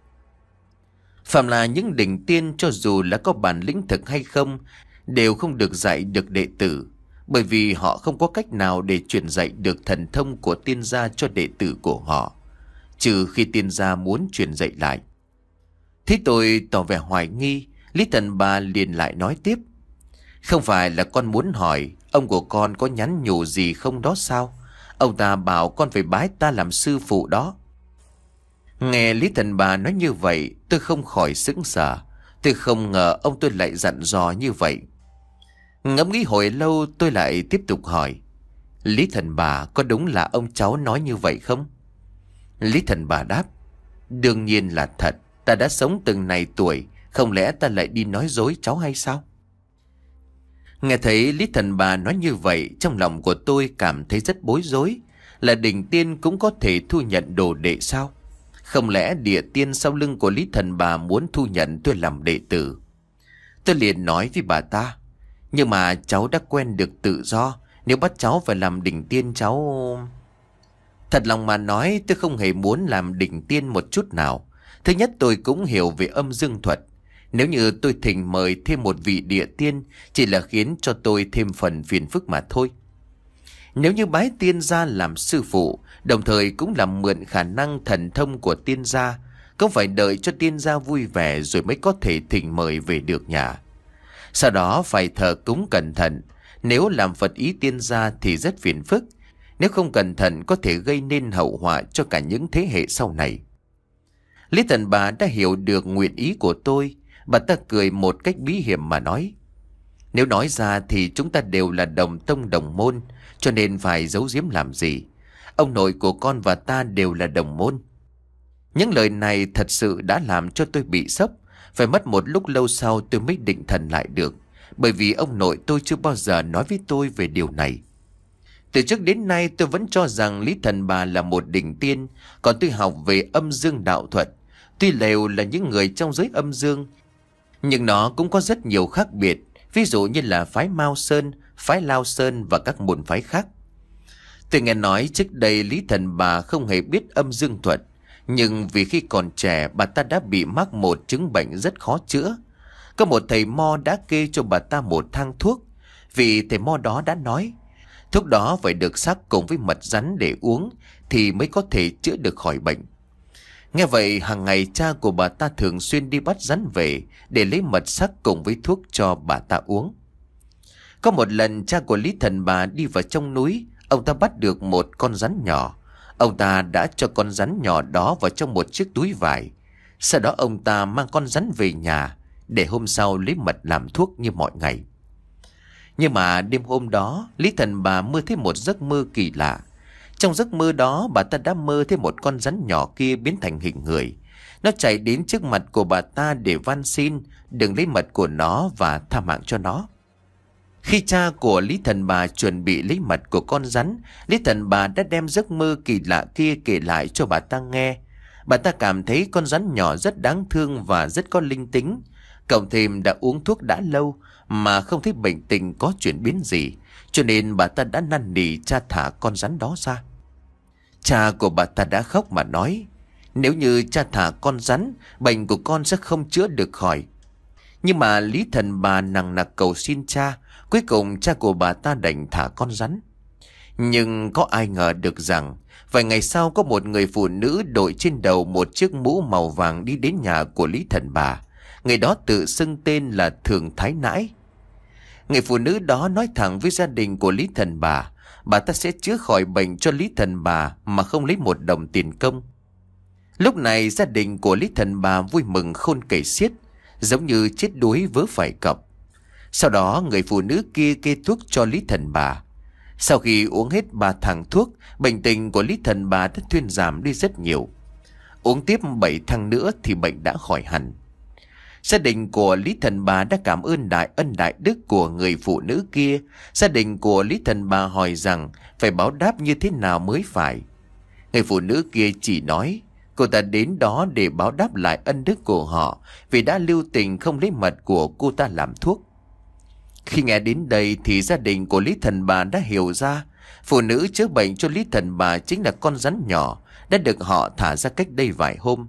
Phạm là những đỉnh tiên, cho dù là có bản lĩnh thực hay không, đều không được dạy được đệ tử, bởi vì họ không có cách nào để truyền dạy được thần thông của tiên gia cho đệ tử của họ, trừ khi tiên gia muốn truyền dạy lại. Thế tôi tỏ vẻ hoài nghi. Lý Thần Bà liền lại nói tiếp: không phải là con muốn hỏi ông của con có nhắn nhủ gì không đó sao? Ông ta bảo con phải bái ta làm sư phụ đó. Nghe Lý Thần Bà nói như vậy, tôi không khỏi sững sờ. Tôi không ngờ ông tôi lại dặn dò như vậy. Ngẫm nghĩ hồi lâu, tôi lại tiếp tục hỏi: Lý Thần Bà, có đúng là ông cháu nói như vậy không? Lý Thần Bà đáp: đương nhiên là thật. Ta đã sống từng này tuổi, không lẽ ta lại đi nói dối cháu hay sao? Nghe thấy Lý Thần Bà nói như vậy, trong lòng của tôi cảm thấy rất bối rối. Là đỉnh tiên cũng có thể thu nhận đồ đệ sao? Không lẽ địa tiên sau lưng của Lý Thần Bà muốn thu nhận tôi làm đệ tử? Tôi liền nói với bà ta, nhưng mà cháu đã quen được tự do, nếu bắt cháu phải làm đỉnh tiên cháu... Thật lòng mà nói, tôi không hề muốn làm đỉnh tiên một chút nào. Thứ nhất, tôi cũng hiểu về âm dương thuật. Nếu như tôi thỉnh mời thêm một vị địa tiên, chỉ là khiến cho tôi thêm phần phiền phức mà thôi. Nếu như bái tiên gia làm sư phụ, đồng thời cũng làm mượn khả năng thần thông của tiên gia, cũng phải đợi cho tiên gia vui vẻ rồi mới có thể thỉnh mời về được nhà. Sau đó phải thờ cúng cẩn thận. Nếu làm Phật ý tiên gia thì rất phiền phức. Nếu không cẩn thận có thể gây nên hậu họa cho cả những thế hệ sau này. Lý Thần Bà đã hiểu được nguyện ý của tôi. Bà ta cười một cách bí hiểm mà nói, nếu nói ra thì chúng ta đều là đồng tông đồng môn, cho nên phải giấu giếm làm gì. Ông nội của con và ta đều là đồng môn. Những lời này thật sự đã làm cho tôi bị sốc. Phải mất một lúc lâu sau tôi mới định thần lại được, bởi vì ông nội tôi chưa bao giờ nói với tôi về điều này. Từ trước đến nay tôi vẫn cho rằng Lý Thần Bà là một đỉnh tiên, còn tôi học về âm dương đạo thuật. Tuy đều là những người trong giới âm dương, nhưng nó cũng có rất nhiều khác biệt, ví dụ như là phái Mao Sơn, phái Lao Sơn và các môn phái khác. Tôi nghe nói trước đây Lý Thần Bà không hề biết âm dương thuật, nhưng vì khi còn trẻ bà ta đã bị mắc một chứng bệnh rất khó chữa. Có một thầy mo đã kê cho bà ta một thang thuốc, vì thầy mo đó đã nói thuốc đó phải được sắc cùng với mật rắn để uống thì mới có thể chữa được khỏi bệnh. Nghe vậy hàng ngày cha của bà ta thường xuyên đi bắt rắn về để lấy mật sắc cùng với thuốc cho bà ta uống. Có một lần cha của Lý Thần Bà đi vào trong núi, ông ta bắt được một con rắn nhỏ. Ông ta đã cho con rắn nhỏ đó vào trong một chiếc túi vải. Sau đó ông ta mang con rắn về nhà để hôm sau lấy mật làm thuốc như mọi ngày. Nhưng mà đêm hôm đó Lý Thần Bà mơ thấy một giấc mơ kỳ lạ. Trong giấc mơ đó bà ta đã mơ thấy một con rắn nhỏ kia biến thành hình người. Nó chạy đến trước mặt của bà ta để van xin đừng lấy mật của nó và tha mạng cho nó. Khi cha của Lý Thần Bà chuẩn bị lấy mật của con rắn, Lý Thần Bà đã đem giấc mơ kỳ lạ kia kể lại cho bà ta nghe. Bà ta cảm thấy con rắn nhỏ rất đáng thương và rất có linh tính. Cộng thêm đã uống thuốc đã lâu mà không thấy bệnh tình có chuyển biến gì, cho nên bà ta đã năn nỉ cha thả con rắn đó ra. Cha của bà ta đã khóc mà nói, nếu như cha thả con rắn, bệnh của con sẽ không chữa được khỏi. Nhưng mà Lý Thần Bà nằng nặc cầu xin cha, cuối cùng cha của bà ta đành thả con rắn. Nhưng có ai ngờ được rằng vài ngày sau có một người phụ nữ đội trên đầu một chiếc mũ màu vàng đi đến nhà của Lý Thần Bà. Người đó tự xưng tên là Thường Thái Nãi. Người phụ nữ đó nói thẳng với gia đình của Lý Thần Bà, bà ta sẽ chữa khỏi bệnh cho Lý Thần Bà mà không lấy một đồng tiền công. Lúc này gia đình của Lý Thần Bà vui mừng khôn kể xiết, giống như chết đuối vớ phải cọc. Sau đó người phụ nữ kia kê thuốc cho Lý Thần Bà. Sau khi uống hết ba thang thuốc, bệnh tình của Lý Thần Bà đã thuyên giảm đi rất nhiều. Uống tiếp bảy thang nữa thì bệnh đã khỏi hẳn. Gia đình của Lý Thần Bà đã cảm ơn đại ân đại đức của người phụ nữ kia. Gia đình của Lý Thần Bà hỏi rằng phải báo đáp như thế nào mới phải. Người phụ nữ kia chỉ nói cô ta đến đó để báo đáp lại ân đức của họ vì đã lưu tình không lấy mật của cô ta làm thuốc. Khi nghe đến đây thì gia đình của Lý Thần Bà đã hiểu ra phụ nữ chữa bệnh cho Lý Thần Bà chính là con rắn nhỏ đã được họ thả ra cách đây vài hôm.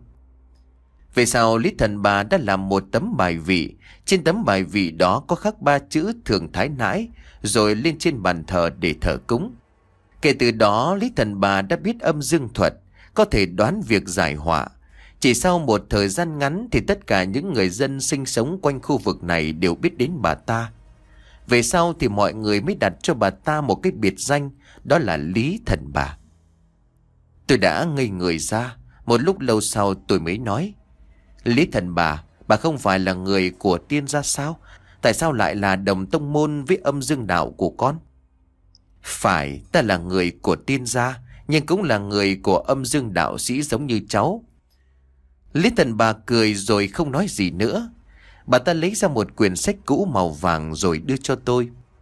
Về sau Lý Thần Bà đã làm một tấm bài vị. Trên tấm bài vị đó có khắc ba chữ Thường Thái Nãi, rồi lên trên bàn thờ để thờ cúng. Kể từ đó Lý Thần Bà đã biết âm dương thuật, có thể đoán việc giải họa. Chỉ sau một thời gian ngắn thì tất cả những người dân sinh sống quanh khu vực này đều biết đến bà ta. Về sau thì mọi người mới đặt cho bà ta một cái biệt danh, đó là Lý Thần Bà. Tôi đã ngây người ra. Một lúc lâu sau tôi mới nói, Lý Thần Bà, bà không phải là người của tiên gia sao? Tại sao lại là đồng tông môn với âm dương đạo của con? Phải, ta là người của tiên gia, nhưng cũng là người của âm dương đạo sĩ giống như cháu. Lý Thần Bà cười rồi không nói gì nữa. Bà ta lấy ra một quyển sách cũ màu vàng rồi đưa cho tôi.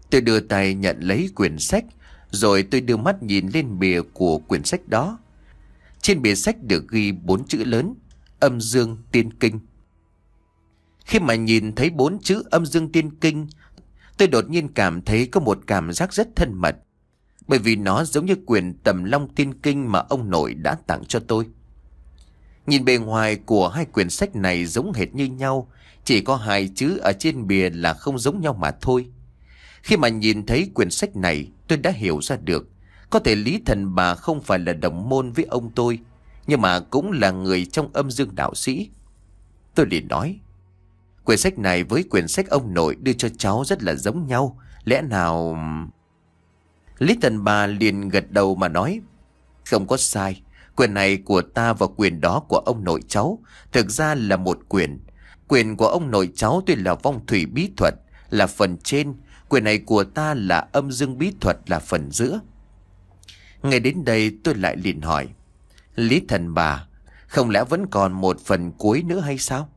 Tôi đưa tay nhận lấy quyển sách, rồi tôi đưa mắt nhìn lên bìa của quyển sách đó. Trên bìa sách được ghi bốn chữ lớn: Âm Dương Tiên Kinh. Khi mà nhìn thấy bốn chữ Âm Dương Tiên Kinh, tôi đột nhiên cảm thấy có một cảm giác rất thân mật, bởi vì nó giống như quyển Tầm Long Tiên Kinh mà ông nội đã tặng cho tôi. Nhìn bề ngoài của hai quyển sách này giống hệt như nhau, chỉ có hai chữ ở trên bìa là không giống nhau mà thôi. Khi mà nhìn thấy quyển sách này, tôi đã hiểu ra được, có thể Lý Thần Bà không phải là đồng môn với ông tôi, nhưng mà cũng là người trong âm dương đạo sĩ. Tôi liền nói, quyển sách này với quyển sách ông nội đưa cho cháu rất là giống nhau, lẽ nào... Lý Thần Bà liền gật đầu mà nói, không có sai, quyển này của ta và quyển đó của ông nội cháu thực ra là một quyển. Quyển của ông nội cháu tuy là phong thủy bí thuật, là phần trên, quyển này của ta là âm dương bí thuật, là phần giữa. Ngay đến đây tôi lại liền hỏi, Lý Thần Bà, không lẽ vẫn còn một phần cuối nữa hay sao?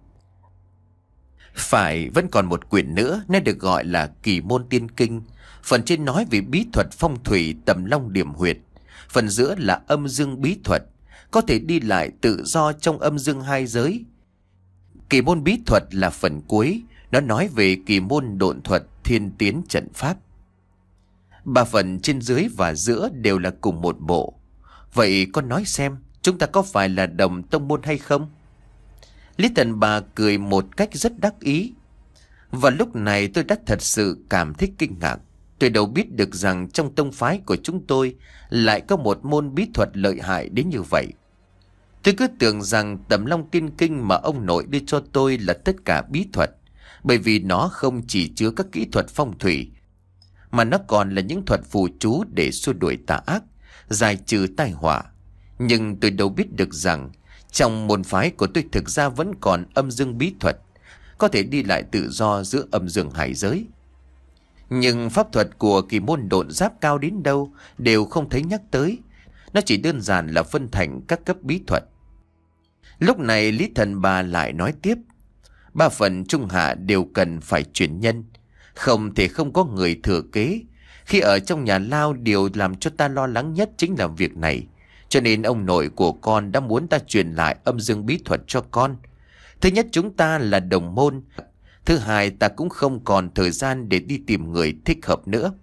Phải, vẫn còn một quyển nữa, nên được gọi là Kỳ Môn Tiên Kinh. Phần trên nói về bí thuật phong thủy Tầm Long Điểm Huyệt, phần giữa là âm dương bí thuật, có thể đi lại tự do trong âm dương hai giới. Kỳ môn bí thuật là phần cuối, nó nói về kỳ môn độn thuật, thiên tiến trận pháp. Ba phần trên dưới và giữa đều là cùng một bộ. Vậy con nói xem, chúng ta có phải là đồng tông môn hay không? Lý Thần Bà cười một cách rất đắc ý. Và lúc này tôi đã thật sự cảm thấy kinh ngạc. Tôi đâu biết được rằng trong tông phái của chúng tôi lại có một môn bí thuật lợi hại đến như vậy. Tôi cứ tưởng rằng Tầm Long Tiên Kinh mà ông nội đưa cho tôi là tất cả bí thuật, bởi vì nó không chỉ chứa các kỹ thuật phong thủy, mà nó còn là những thuật phù chú để xua đuổi tà ác, giải trừ tai họa. Nhưng tôi đâu biết được rằng trong môn phái của tôi thực ra vẫn còn âm dương bí thuật, có thể đi lại tự do giữa âm dương hải giới. Nhưng pháp thuật của kỳ môn độn giáp cao đến đâu đều không thấy nhắc tới. Nó chỉ đơn giản là phân thành các cấp bí thuật. Lúc này Lý Thần Bà lại nói tiếp, ba phần trung hạ đều cần phải truyền nhân, không thể không có người thừa kế. Khi ở trong nhà lao, điều làm cho ta lo lắng nhất chính là việc này. Cho nên ông nội của con đã muốn ta truyền lại âm dương bí thuật cho con. Thứ nhất, chúng ta là đồng môn. Thứ hai, ta cũng không còn thời gian để đi tìm người thích hợp nữa.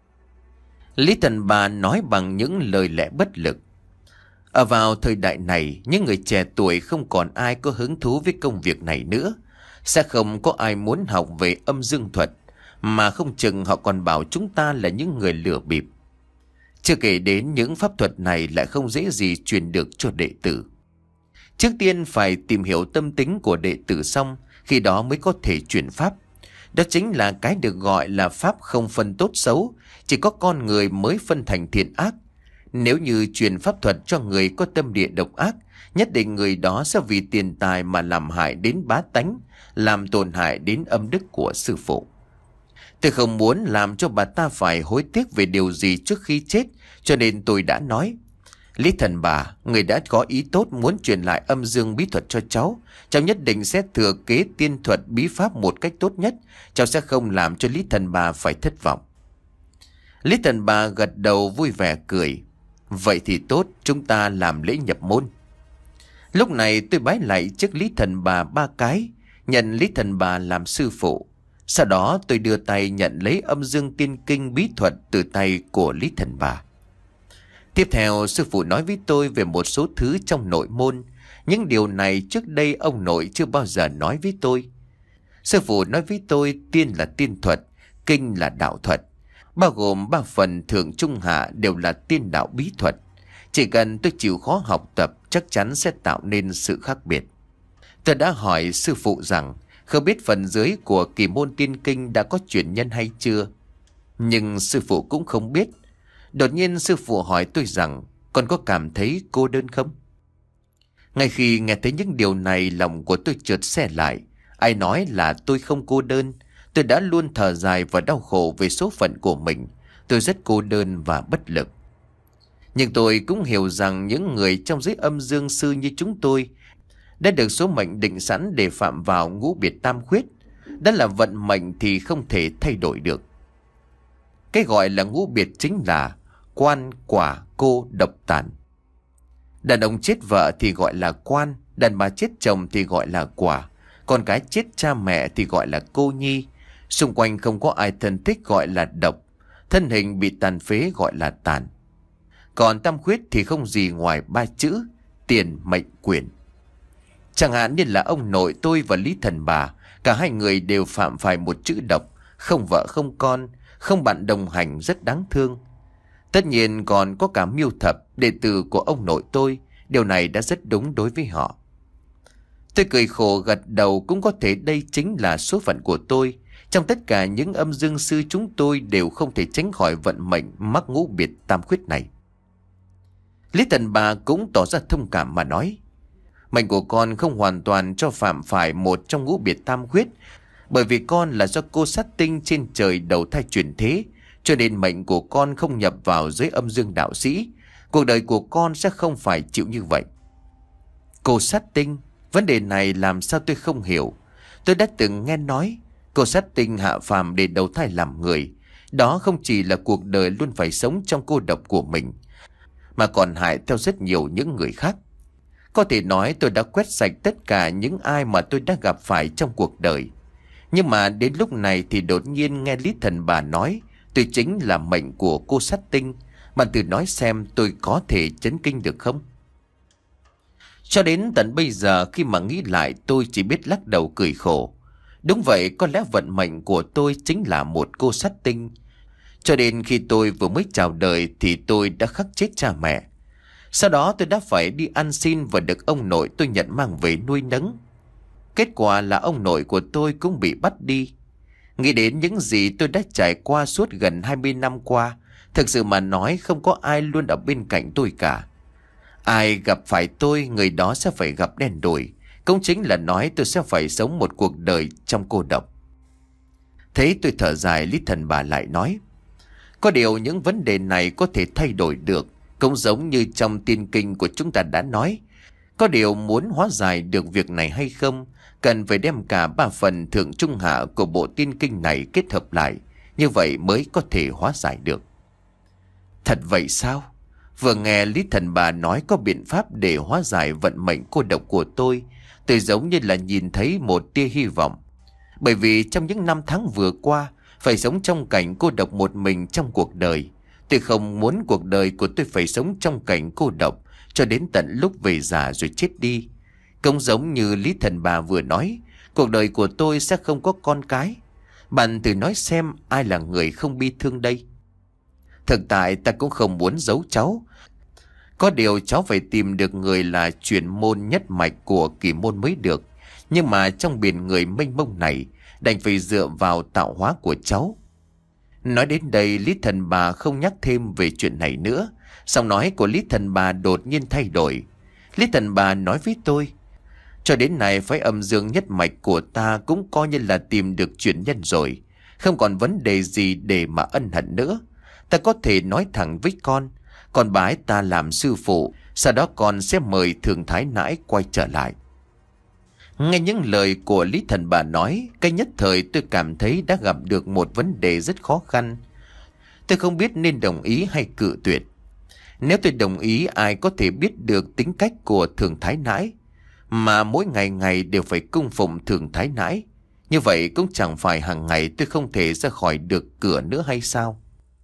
Lý Thần Bà nói bằng những lời lẽ bất lực. Ở vào thời đại này, những người trẻ tuổi không còn ai có hứng thú với công việc này nữa. Sẽ không có ai muốn học về âm dương thuật, mà không chừng họ còn bảo chúng ta là những người lừa bịp. Chưa kể đến những pháp thuật này lại không dễ gì truyền được cho đệ tử. Trước tiên phải tìm hiểu tâm tính của đệ tử xong, khi đó mới có thể truyền pháp. Đó chính là cái được gọi là pháp không phân tốt xấu, chỉ có con người mới phân thành thiện ác. Nếu như truyền pháp thuật cho người có tâm địa độc ác, nhất định người đó sẽ vì tiền tài mà làm hại đến bá tánh, làm tổn hại đến âm đức của sư phụ. Tôi không muốn làm cho bà ta phải hối tiếc về điều gì trước khi chết, cho nên tôi đã nói, Lý Thần Bà, người đã có ý tốt muốn truyền lại âm dương bí thuật cho cháu. Cháu nhất định sẽ thừa kế tiên thuật bí pháp một cách tốt nhất. Cháu sẽ không làm cho Lý Thần Bà phải thất vọng. Lý Thần Bà gật đầu vui vẻ cười. Vậy thì tốt, chúng ta làm lễ nhập môn. Lúc này tôi bái lại trước Lý Thần Bà ba cái, nhận Lý Thần Bà làm sư phụ. Sau đó tôi đưa tay nhận lấy âm dương tiên kinh bí thuật từ tay của Lý Thần Bà. Tiếp theo, sư phụ nói với tôi về một số thứ trong nội môn. Những điều này trước đây ông nội chưa bao giờ nói với tôi. Sư phụ nói với tôi tiên là tiên thuật, kinh là đạo thuật, bao gồm ba phần thượng trung hạ đều là tiên đạo bí thuật. Chỉ cần tôi chịu khó học tập, chắc chắn sẽ tạo nên sự khác biệt. Tôi đã hỏi sư phụ rằng không biết phần dưới của kỳ môn tiên kinh đã có truyền nhân hay chưa. Nhưng sư phụ cũng không biết. Đột nhiên sư phụ hỏi tôi rằng con có cảm thấy cô đơn không? Ngay khi nghe thấy những điều này, lòng của tôi chợt xe lại. Ai nói là tôi không cô đơn? Tôi đã luôn thở dài và đau khổ về số phận của mình. Tôi rất cô đơn và bất lực. Nhưng tôi cũng hiểu rằng những người trong giới âm dương sư như chúng tôi đã được số mệnh định sẵn để phạm vào ngũ biệt tam khuyết. Đó là vận mệnh thì không thể thay đổi được. Cái gọi là ngũ biệt chính là quan, quả, cô, độc, tàn. Đàn ông chết vợ thì gọi là quan, đàn bà chết chồng thì gọi là quả, con cái chết cha mẹ thì gọi là cô nhi. Xung quanh không có ai thân thích gọi là độc, thân hình bị tàn phế gọi là tàn. Còn tam khuyết thì không gì ngoài ba chữ: tiền, mệnh, quyền. Chẳng hạn như là ông nội tôi và Lý Thần Bà, cả hai người đều phạm phải một chữ độc: không vợ không con, không bạn đồng hành, rất đáng thương. Tất nhiên còn có cả Miêu Thập, đệ tử của ông nội tôi. Điều này đã rất đúng đối với họ. Tôi cười khổ gật đầu, cũng có thể đây chính là số phận của tôi. Trong tất cả những âm dương sư chúng tôi đều không thể tránh khỏi vận mệnh mắc ngũ biệt tam khuyết này. Lý Thần Bà cũng tỏ ra thông cảm mà nói: mệnh của con không hoàn toàn cho phạm phải một trong ngũ biệt tam khuyết, bởi vì con là do cô sát tinh trên trời đầu thai chuyển thế, cho nên mệnh của con không nhập vào giới âm dương đạo sĩ. Cuộc đời của con sẽ không phải chịu như vậy. Cô sát tinh, vấn đề này làm sao tôi không hiểu. Tôi đã từng nghe nói cô sát tinh hạ phàm để đầu thai làm người. Đó không chỉ là cuộc đời luôn phải sống trong cô độc của mình, mà còn hại theo rất nhiều những người khác. Có thể nói tôi đã quét sạch tất cả những ai mà tôi đã gặp phải trong cuộc đời. Nhưng mà đến lúc này thì đột nhiên nghe Lý Thần Bà nói tôi chính là mệnh của cô sát tinh. Bạn tự nói xem tôi có thể chấn kinh được không? Cho đến tận bây giờ khi mà nghĩ lại, tôi chỉ biết lắc đầu cười khổ. Đúng vậy, có lẽ vận mệnh của tôi chính là một cô sát tinh. Cho đến khi tôi vừa mới chào đời thì tôi đã khắc chết cha mẹ. Sau đó tôi đã phải đi ăn xin và được ông nội tôi nhận mang về nuôi nấng. Kết quả là ông nội của tôi cũng bị bắt đi. Nghĩ đến những gì tôi đã trải qua suốt gần hai mươi năm qua, thực sự mà nói không có ai luôn ở bên cạnh tôi cả. Ai gặp phải tôi, người đó sẽ phải gặp đen đủi. Cũng chính là nói tôi sẽ phải sống một cuộc đời trong cô độc. Thấy tôi thở dài, Lý Thần Bà lại nói: có điều những vấn đề này có thể thay đổi được. Cũng giống như trong tiên kinh của chúng ta đã nói. Có điều muốn hóa giải được việc này hay không, cần phải đem cả ba phần thượng trung hạ của bộ tiên kinh này kết hợp lại. Như vậy mới có thể hóa giải được. Thật vậy sao? Vừa nghe Lý Thần Bà nói có biện pháp để hóa giải vận mệnh cô độc của tôi, tôi giống như là nhìn thấy một tia hy vọng. Bởi vì trong những năm tháng vừa qua, phải sống trong cảnh cô độc một mình trong cuộc đời. Tôi không muốn cuộc đời của tôi phải sống trong cảnh cô độc cho đến tận lúc về già rồi chết đi. Cũng giống như Lý Thần Bà vừa nói, cuộc đời của tôi sẽ không có con cái. Bạn thử nói xem ai là người không bi thương đây? Thực tại ta cũng không muốn giấu cháu. Có điều cháu phải tìm được người là truyền môn nhất mạch của kỳ môn mới được. Nhưng mà trong biển người mênh mông này, đành phải dựa vào tạo hóa của cháu. Nói đến đây, Lý Thần Bà không nhắc thêm về chuyện này nữa. Giọng nói của Lý Thần Bà đột nhiên thay đổi. Lý Thần Bà nói với tôi: cho đến nay phái âm dương nhất mạch của ta cũng coi như là tìm được truyền nhân rồi. Không còn vấn đề gì để mà ân hận nữa. Ta có thể nói thẳng với con, con bái ta làm sư phụ, sau đó con sẽ mời Thường Thái Nãi quay trở lại. Nghe những lời của Lý Thần Bà nói, cái nhất thời tôi cảm thấy đã gặp được một vấn đề rất khó khăn. Tôi không biết nên đồng ý hay cự tuyệt. Nếu tôi đồng ý, ai có thể biết được tính cách của Thường Thái Nãi, mà mỗi ngày ngày đều phải cung phụng Thường Thái Nãi. Như vậy cũng chẳng phải hàng ngày tôi không thể ra khỏi được cửa nữa hay sao?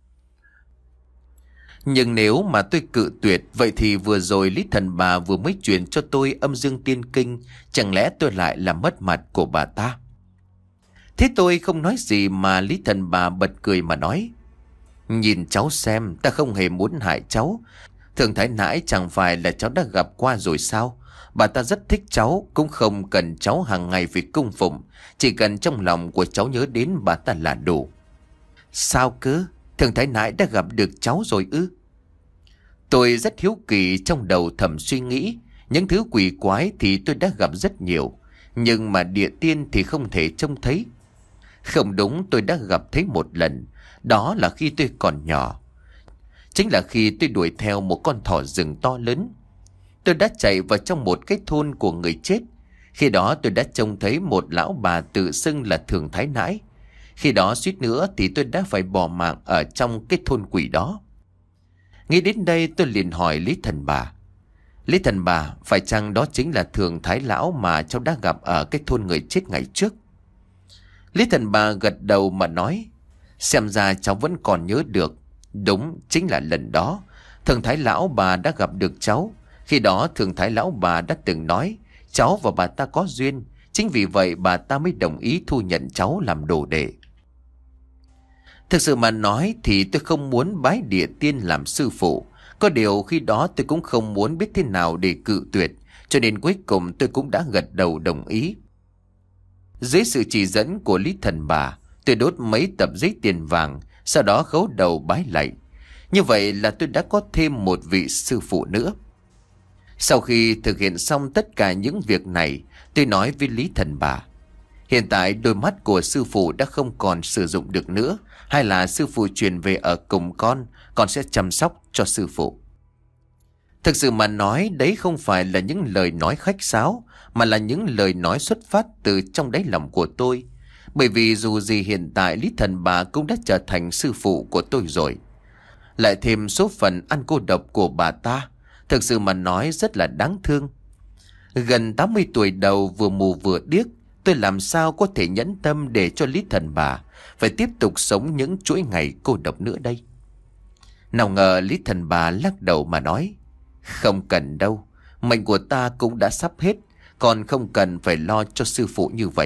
Nhưng nếu mà tôi cự tuyệt, vậy thì vừa rồi Lý Thần Bà vừa mới truyền cho tôi âm dương tiên kinh, chẳng lẽ tôi lại làm mất mặt của bà ta? Thế tôi không nói gì mà Lý Thần Bà bật cười mà nói: nhìn cháu xem, ta không hề muốn hại cháu. Thường Thái Nãi chẳng phải là cháu đã gặp qua rồi sao? Bà ta rất thích cháu, cũng không cần cháu hàng ngày phải cung phụng. Chỉ cần trong lòng của cháu nhớ đến bà ta là đủ. Sao cứ? Thường Thái Nãi đã gặp được cháu rồi ư? Tôi rất hiếu kỳ, trong đầu thầm suy nghĩ. Những thứ quỷ quái thì tôi đã gặp rất nhiều, nhưng mà địa tiên thì không thể trông thấy. Không đúng, tôi đã gặp thấy một lần. Đó là khi tôi còn nhỏ. Chính là khi tôi đuổi theo một con thỏ rừng to lớn. Tôi đã chạy vào trong một cái thôn của người chết. Khi đó tôi đã trông thấy một lão bà tự xưng là Thường Thái Nãi. Khi đó suýt nữa thì tôi đã phải bỏ mạng ở trong cái thôn quỷ đó. Nghĩ đến đây tôi liền hỏi Lý Thần Bà. Lý Thần Bà, phải chăng đó chính là Thường Thái Lão mà cháu đã gặp ở cái thôn người chết ngày trước? Lý Thần Bà gật đầu mà nói, xem ra cháu vẫn còn nhớ được. Đúng, chính là lần đó Thường Thái Lão bà đã gặp được cháu. Khi đó Thường Thái Lão bà đã từng nói cháu và bà ta có duyên. Chính vì vậy bà ta mới đồng ý thu nhận cháu làm đồ đệ. Thực sự mà nói thì tôi không muốn bái địa tiên làm sư phụ. Có điều khi đó tôi cũng không muốn biết thế nào để cự tuyệt, cho nên cuối cùng tôi cũng đã gật đầu đồng ý. Dưới sự chỉ dẫn của Lý Thần Bà, tôi đốt mấy tập giấy tiền vàng, sau đó khấu đầu bái lạy. Như vậy là tôi đã có thêm một vị sư phụ nữa. Sau khi thực hiện xong tất cả những việc này, tôi nói với Lý Thần Bà, hiện tại đôi mắt của sư phụ đã không còn sử dụng được nữa. Hay là sư phụ truyền về ở cùng con, con sẽ chăm sóc cho sư phụ. Thực sự mà nói, đấy không phải là những lời nói khách sáo, mà là những lời nói xuất phát từ trong đáy lòng của tôi. Bởi vì dù gì hiện tại Lý Thần Bà cũng đã trở thành sư phụ của tôi rồi. Lại thêm số phận ăn cô độc của bà ta, thực sự mà nói rất là đáng thương. Gần tám mươi tuổi đầu vừa mù vừa điếc, tôi làm sao có thể nhẫn tâm để cho Lý Thần Bà phải tiếp tục sống những chuỗi ngày cô độc nữa đây. Nào ngờ Lý Thần Bà lắc đầu mà nói, không cần đâu, mệnh của ta cũng đã sắp hết, còn không cần phải lo cho sư phụ như vậy.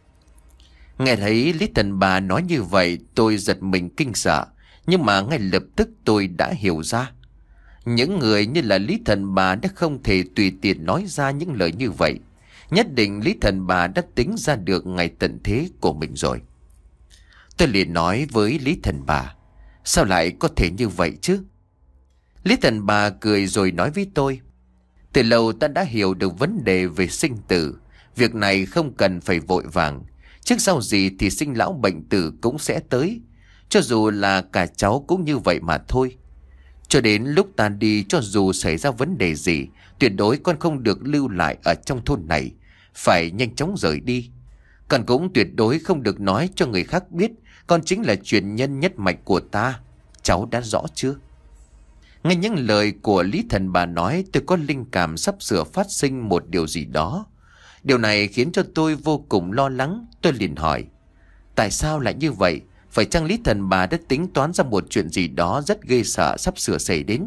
Nghe thấy Lý Thần Bà nói như vậy, tôi giật mình kinh sợ, nhưng mà ngay lập tức tôi đã hiểu ra. Những người như là Lý Thần Bà đã không thể tùy tiện nói ra những lời như vậy. Nhất định Lý Thần Bà đã tính ra được ngày tận thế của mình rồi. Tôi liền nói với Lý Thần Bà, sao lại có thể như vậy chứ? Lý Thần Bà cười rồi nói với tôi, từ lâu ta đã hiểu được vấn đề về sinh tử. Việc này không cần phải vội vàng. Trước sau gì thì sinh lão bệnh tử cũng sẽ tới. Cho dù là cả cháu cũng như vậy mà thôi. Cho đến lúc ta đi, cho dù xảy ra vấn đề gì, tuyệt đối con không được lưu lại ở trong thôn này, phải nhanh chóng rời đi. Con cũng tuyệt đối không được nói cho người khác biết con chính là truyền nhân nhất mạch của ta. Cháu đã rõ chưa? Nghe những lời của Lý Thần Bà nói, tôi có linh cảm sắp sửa phát sinh một điều gì đó. Điều này khiến cho tôi vô cùng lo lắng. Tôi liền hỏi, tại sao lại như vậy? Phải chăng Lý Thần Bà đã tính toán ra một chuyện gì đó rất ghê sợ sắp sửa xảy đến?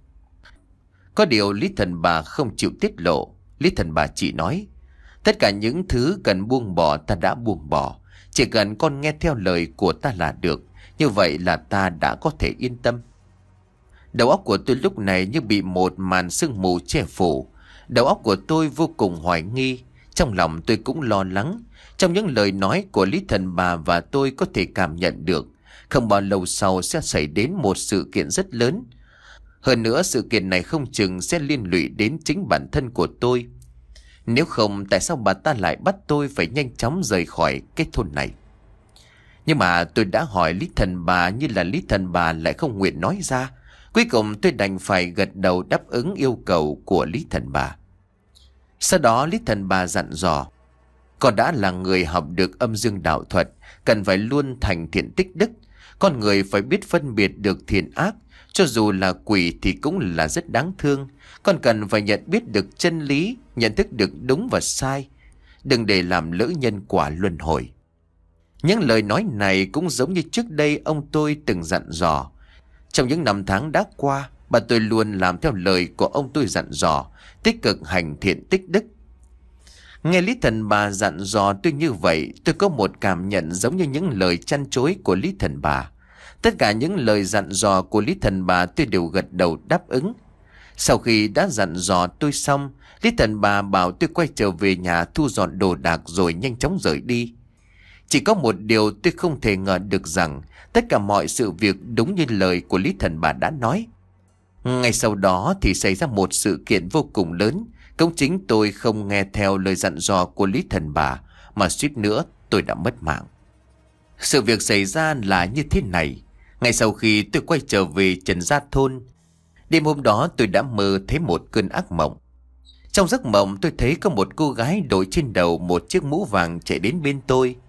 Có điều Lý Thần Bà không chịu tiết lộ. Lý Thần Bà chỉ nói, tất cả những thứ cần buông bỏ ta đã buông bỏ. Chỉ cần con nghe theo lời của ta là được. Như vậy là ta đã có thể yên tâm. Đầu óc của tôi lúc này như bị một màn sương mù che phủ. Đầu óc của tôi vô cùng hoài nghi. Trong lòng tôi cũng lo lắng. Trong những lời nói của Lý Thần Bà và tôi có thể cảm nhận được, không bao lâu sau sẽ xảy đến một sự kiện rất lớn. Hơn nữa sự kiện này không chừng sẽ liên lụy đến chính bản thân của tôi. Nếu không, tại sao bà ta lại bắt tôi phải nhanh chóng rời khỏi cái thôn này? Nhưng mà tôi đã hỏi Lý Thần Bà, như là Lý Thần Bà lại không nguyện nói ra. Cuối cùng tôi đành phải gật đầu đáp ứng yêu cầu của Lý Thần Bà. Sau đó Lý Thần Bà dặn dò, con đã là người học được âm dương đạo thuật, cần phải luôn thành thiện tích đức. Con người phải biết phân biệt được thiện ác. Cho dù là quỷ thì cũng là rất đáng thương. Con cần phải nhận biết được chân lý, nhận thức được đúng và sai. Đừng để làm lỡ nhân quả luân hồi. Những lời nói này cũng giống như trước đây ông tôi từng dặn dò. Trong những năm tháng đã qua, bà tôi luôn làm theo lời của ông tôi dặn dò, tích cực hành thiện tích đức. Nghe Lý Thần Bà dặn dò tôi như vậy, tôi có một cảm nhận giống như những lời chăn chối của Lý Thần Bà. Tất cả những lời dặn dò của Lý Thần Bà tôi đều gật đầu đáp ứng. Sau khi đã dặn dò tôi xong, Lý Thần Bà bảo tôi quay trở về nhà thu dọn đồ đạc rồi nhanh chóng rời đi. Chỉ có một điều tôi không thể ngờ được rằng tất cả mọi sự việc đúng như lời của Lý Thần Bà đã nói. Ngay sau đó thì xảy ra một sự kiện vô cùng lớn. Cũng chính tôi không nghe theo lời dặn dò của Lý Thần Bà mà suýt nữa tôi đã mất mạng. Sự việc xảy ra là như thế này. Ngay sau khi tôi quay trở về Trần Gia Thôn, đêm hôm đó tôi đã mơ thấy một cơn ác mộng. Trong giấc mộng tôi thấy có một cô gái đội trên đầu một chiếc mũ vàng chạy đến bên tôi.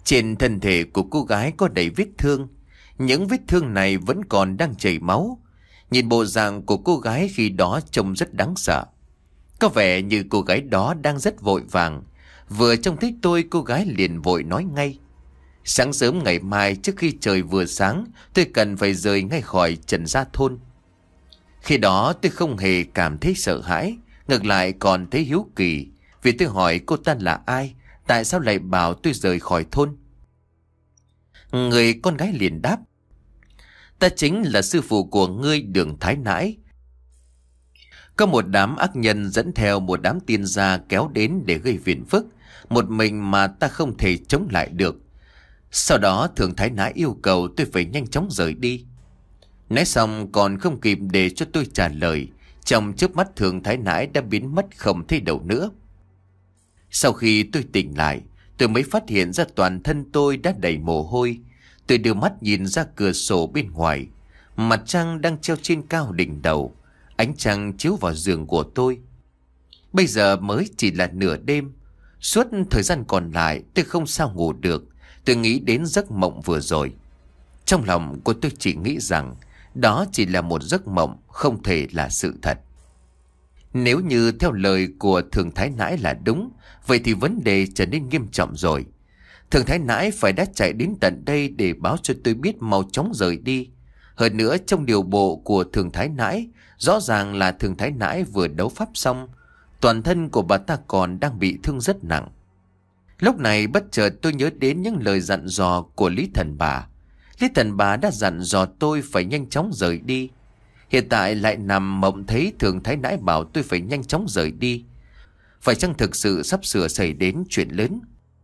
Trên thân thể của cô gái có đầy vết thương. Những vết thương này vẫn còn đang chảy máu. Nhìn bộ dạng của cô gái khi đó trông rất đáng sợ. Có vẻ như cô gái đó đang rất vội vàng. Vừa trông thấy tôi, cô gái liền vội nói ngay: "Sáng sớm ngày mai trước khi trời vừa sáng, tôi cần phải rời ngay khỏi Trần Gia Thôn." Khi đó tôi không hề cảm thấy sợ hãi, ngược lại còn thấy hiếu kỳ. Vì tôi hỏi cô ta là ai, tại sao lại bảo tôi rời khỏi thôn. Người con gái liền đáp: "Ta chính là sư phụ của ngươi, Đường Thái Nãi. Có một đám ác nhân dẫn theo một đám tiên gia kéo đến để gây phiền phức, một mình mà ta không thể chống lại được. Sau đó Thường Thái Nãi yêu cầu tôi phải nhanh chóng rời đi." Nói xong còn không kịp để cho tôi trả lời, trong chớp mắt Thường Thái Nãi đã biến mất không thấy đâu nữa. Sau khi tôi tỉnh lại, tôi mới phát hiện ra toàn thân tôi đã đầy mồ hôi. Tôi đưa mắt nhìn ra cửa sổ bên ngoài. Mặt trăng đang treo trên cao đỉnh đầu. Ánh trăng chiếu vào giường của tôi. Bây giờ mới chỉ là nửa đêm. Suốt thời gian còn lại tôi không sao ngủ được. Tôi nghĩ đến giấc mộng vừa rồi. Trong lòng của tôi chỉ nghĩ rằng đó chỉ là một giấc mộng, không thể là sự thật. Nếu như theo lời của Thường Thái Nãi là đúng, vậy thì vấn đề trở nên nghiêm trọng rồi. Thường Thái Nãi phải đã chạy đến tận đây để báo cho tôi biết mau chóng rời đi. Hơn nữa trong điều bộ của Thường Thái Nãi, rõ ràng là Thường Thái Nãi vừa đấu pháp xong, toàn thân của bà ta còn đang bị thương rất nặng. Lúc này bất chợt tôi nhớ đến những lời dặn dò của Lý Thần Bà. Lý Thần Bà đã dặn dò tôi phải nhanh chóng rời đi. Hiện tại lại nằm mộng thấy Thường Thái Nãi bảo tôi phải nhanh chóng rời đi. Phải chăng thực sự sắp sửa xảy đến chuyện lớn?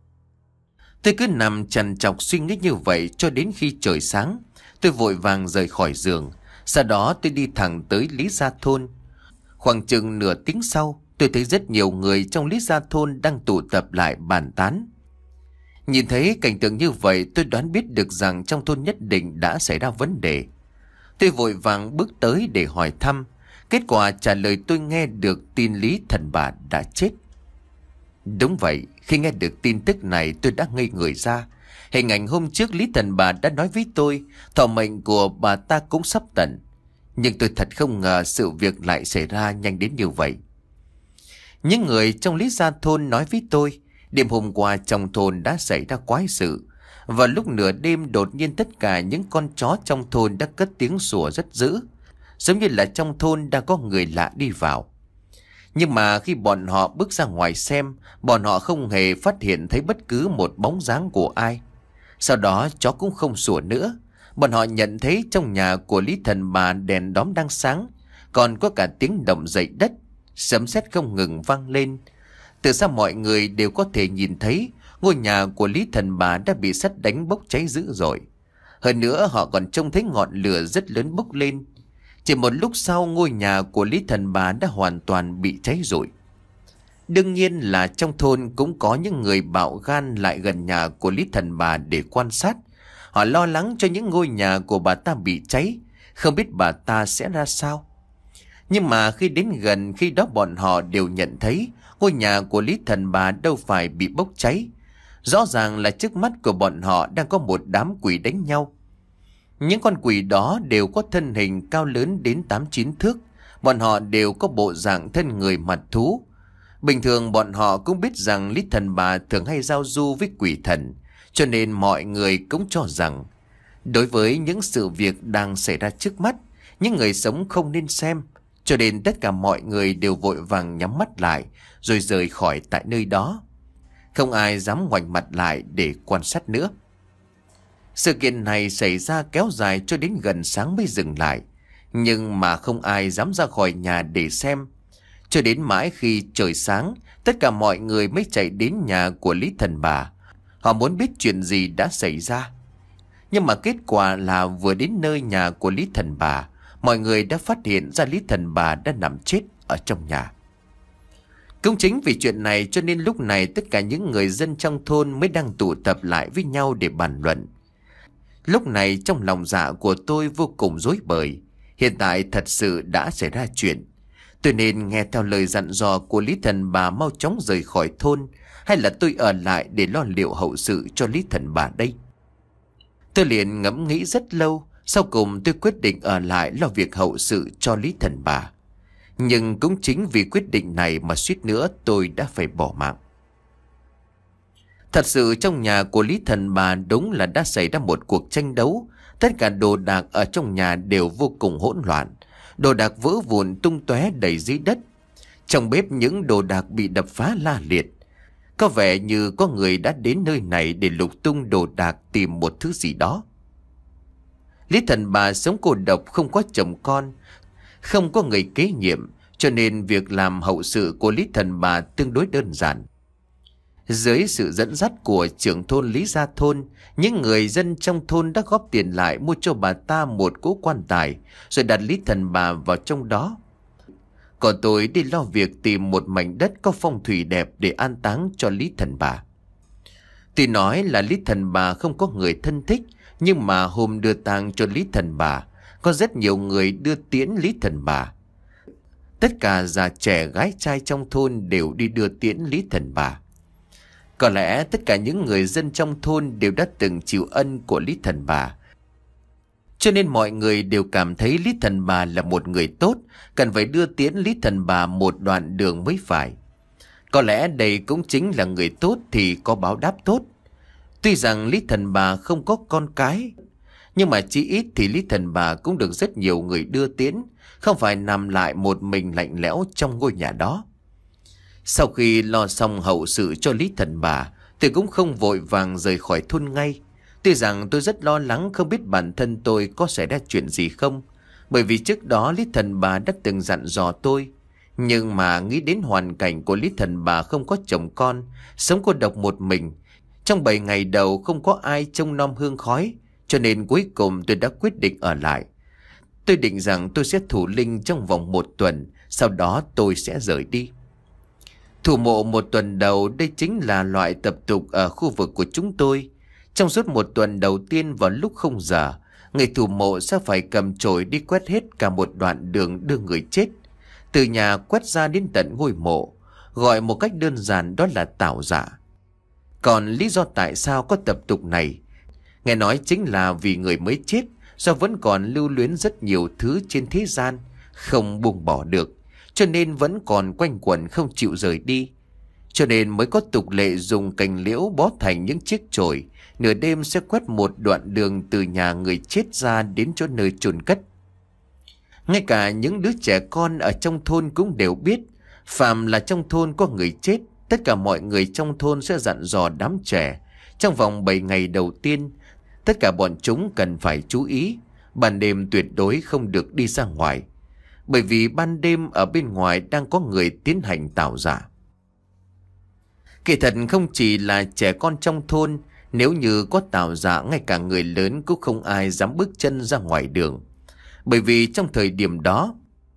Tôi cứ nằm trằn trọc suy nghĩ như vậy cho đến khi trời sáng. Tôi vội vàng rời khỏi giường. Sau đó tôi đi thẳng tới Lý Gia Thôn. Khoảng chừng nửa tiếng sau, tôi thấy rất nhiều người trong Lý Gia Thôn đang tụ tập lại bàn tán. Nhìn thấy cảnh tượng như vậy, tôi đoán biết được rằng trong thôn nhất định đã xảy ra vấn đề. Tôi vội vàng bước tới để hỏi thăm. Kết quả trả lời tôi nghe được tin Lý Thần Bà đã chết. Đúng vậy, khi nghe được tin tức này tôi đã ngây người ra. Hình ảnh hôm trước Lý Thần Bà đã nói với tôi, thọ mệnh của bà ta cũng sắp tận. Nhưng tôi thật không ngờ sự việc lại xảy ra nhanh đến như vậy. Những người trong Lý Gia Thôn nói với tôi, đêm hôm qua trong thôn đã xảy ra quái sự. Vào lúc nửa đêm đột nhiên tất cả những con chó trong thôn đã cất tiếng sủa rất dữ, giống như là trong thôn đã có người lạ đi vào. Nhưng mà khi bọn họ bước ra ngoài xem, bọn họ không hề phát hiện thấy bất cứ một bóng dáng của ai. Sau đó chó cũng không sủa nữa. Bọn họ nhận thấy trong nhà của Lý Thần Bà đèn đóm đang sáng, còn có cả tiếng động dậy đất, sấm sét không ngừng vang lên. Từ xa mọi người đều có thể nhìn thấy ngôi nhà của Lý Thần Bà đã bị sét đánh bốc cháy dữ dội. Hơn nữa họ còn trông thấy ngọn lửa rất lớn bốc lên. Chỉ một lúc sau ngôi nhà của Lý Thần Bà đã hoàn toàn bị cháy rụi. Đương nhiên là trong thôn cũng có những người bạo gan lại gần nhà của Lý Thần Bà để quan sát. Họ lo lắng cho những ngôi nhà của bà ta bị cháy, không biết bà ta sẽ ra sao. Nhưng mà khi đến gần, khi đó bọn họ đều nhận thấy ngôi nhà của Lý Thần Bà đâu phải bị bốc cháy. Rõ ràng là trước mắt của bọn họ đang có một đám quỷ đánh nhau. Những con quỷ đó đều có thân hình cao lớn đến tám chín thước. Bọn họ đều có bộ dạng thân người mặt thú. Bình thường bọn họ cũng biết rằng Lý Thần Bà thường hay giao du với quỷ thần, cho nên mọi người cũng cho rằng đối với những sự việc đang xảy ra trước mắt, những người sống không nên xem. Cho nên tất cả mọi người đều vội vàng nhắm mắt lại rồi rời khỏi tại nơi đó. Không ai dám ngoảnh mặt lại để quan sát nữa. Sự kiện này xảy ra kéo dài cho đến gần sáng mới dừng lại. Nhưng mà không ai dám ra khỏi nhà để xem. Cho đến mãi khi trời sáng, tất cả mọi người mới chạy đến nhà của Lý Thần Bà. Họ muốn biết chuyện gì đã xảy ra. Nhưng mà kết quả là vừa đến nơi nhà của Lý Thần Bà, mọi người đã phát hiện ra Lý Thần Bà đã nằm chết ở trong nhà. Cũng chính vì chuyện này cho nên lúc này tất cả những người dân trong thôn mới đang tụ tập lại với nhau để bàn luận. Lúc này trong lòng dạ của tôi vô cùng rối bời. Hiện tại thật sự đã xảy ra chuyện. Tôi nên nghe theo lời dặn dò của Lý Thần Bà mau chóng rời khỏi thôn, hay là tôi ở lại để lo liệu hậu sự cho Lý Thần Bà đây? Tôi liền ngẫm nghĩ rất lâu, sau cùng tôi quyết định ở lại lo việc hậu sự cho Lý Thần Bà. Nhưng cũng chính vì quyết định này mà suýt nữa tôi đã phải bỏ mạng. Thật sự trong nhà của Lý Thần Bà đúng là đã xảy ra một cuộc tranh đấu. Tất cả đồ đạc ở trong nhà đều vô cùng hỗn loạn. Đồ đạc vỡ vụn tung tóe đầy dưới đất. Trong bếp những đồ đạc bị đập phá la liệt. Có vẻ như có người đã đến nơi này để lục tung đồ đạc tìm một thứ gì đó. Lý Thần Bà sống cô độc, không có chồng con, không có người kế nhiệm, cho nên việc làm hậu sự của Lý Thần Bà tương đối đơn giản. Dưới sự dẫn dắt của trưởng thôn Lý Gia Thôn, những người dân trong thôn đã góp tiền lại mua cho bà ta một cỗ quan tài, rồi đặt Lý Thần Bà vào trong đó. Còn tôi đi lo việc tìm một mảnh đất có phong thủy đẹp để an táng cho Lý Thần Bà. Tuy nói là Lý Thần Bà không có người thân thích, nhưng mà hôm đưa tang cho Lý Thần Bà, có rất nhiều người đưa tiễn Lý Thần Bà. Tất cả già trẻ gái trai trong thôn đều đi đưa tiễn Lý Thần Bà. Có lẽ tất cả những người dân trong thôn đều đã từng chịu ân của Lý Thần Bà, cho nên mọi người đều cảm thấy Lý Thần Bà là một người tốt, cần phải đưa tiễn Lý Thần Bà một đoạn đường mới phải. Có lẽ đây cũng chính là người tốt thì có báo đáp tốt. Tuy rằng Lý Thần Bà không có con cái, nhưng mà chí ít thì Lý Thần Bà cũng được rất nhiều người đưa tiễn, không phải nằm lại một mình lạnh lẽo trong ngôi nhà đó. Sau khi lo xong hậu sự cho Lý Thần Bà, tôi cũng không vội vàng rời khỏi thôn ngay. Tuy rằng tôi rất lo lắng không biết bản thân tôi có xảy ra chuyện gì không, bởi vì trước đó Lý Thần Bà đã từng dặn dò tôi. Nhưng mà nghĩ đến hoàn cảnh của Lý Thần Bà không có chồng con, sống cô độc một mình, trong bảy ngày đầu không có ai trông nom hương khói, cho nên cuối cùng tôi đã quyết định ở lại. Tôi định rằng tôi sẽ thủ linh trong vòng một tuần, sau đó tôi sẽ rời đi. Thủ mộ một tuần đầu, đây chính là loại tập tục ở khu vực của chúng tôi. Trong suốt một tuần đầu tiên vào lúc không giờ, người thủ mộ sẽ phải cầm chổi đi quét hết cả một đoạn đường đưa người chết, từ nhà quét ra đến tận ngôi mộ, gọi một cách đơn giản đó là tảo dạ. Còn lý do tại sao có tập tục này, nghe nói chính là vì người mới chết do vẫn còn lưu luyến rất nhiều thứ trên thế gian, không buông bỏ được, cho nên vẫn còn quanh quẩn không chịu rời đi. Cho nên mới có tục lệ dùng cành liễu bó thành những chiếc chổi, nửa đêm sẽ quét một đoạn đường từ nhà người chết ra đến chỗ nơi chôn cất. Ngay cả những đứa trẻ con ở trong thôn cũng đều biết, phàm là trong thôn có người chết, tất cả mọi người trong thôn sẽ dặn dò đám trẻ. Trong vòng bảy ngày đầu tiên, tất cả bọn chúng cần phải chú ý, ban đêm tuyệt đối không được đi ra ngoài. Bởi vì ban đêm ở bên ngoài đang có người tiến hành tảo dạ. Kỳ thật không chỉ là trẻ con trong thôn, nếu như có tảo dạ, ngay cả người lớn cũng không ai dám bước chân ra ngoài đường. Bởi vì trong thời điểm đó,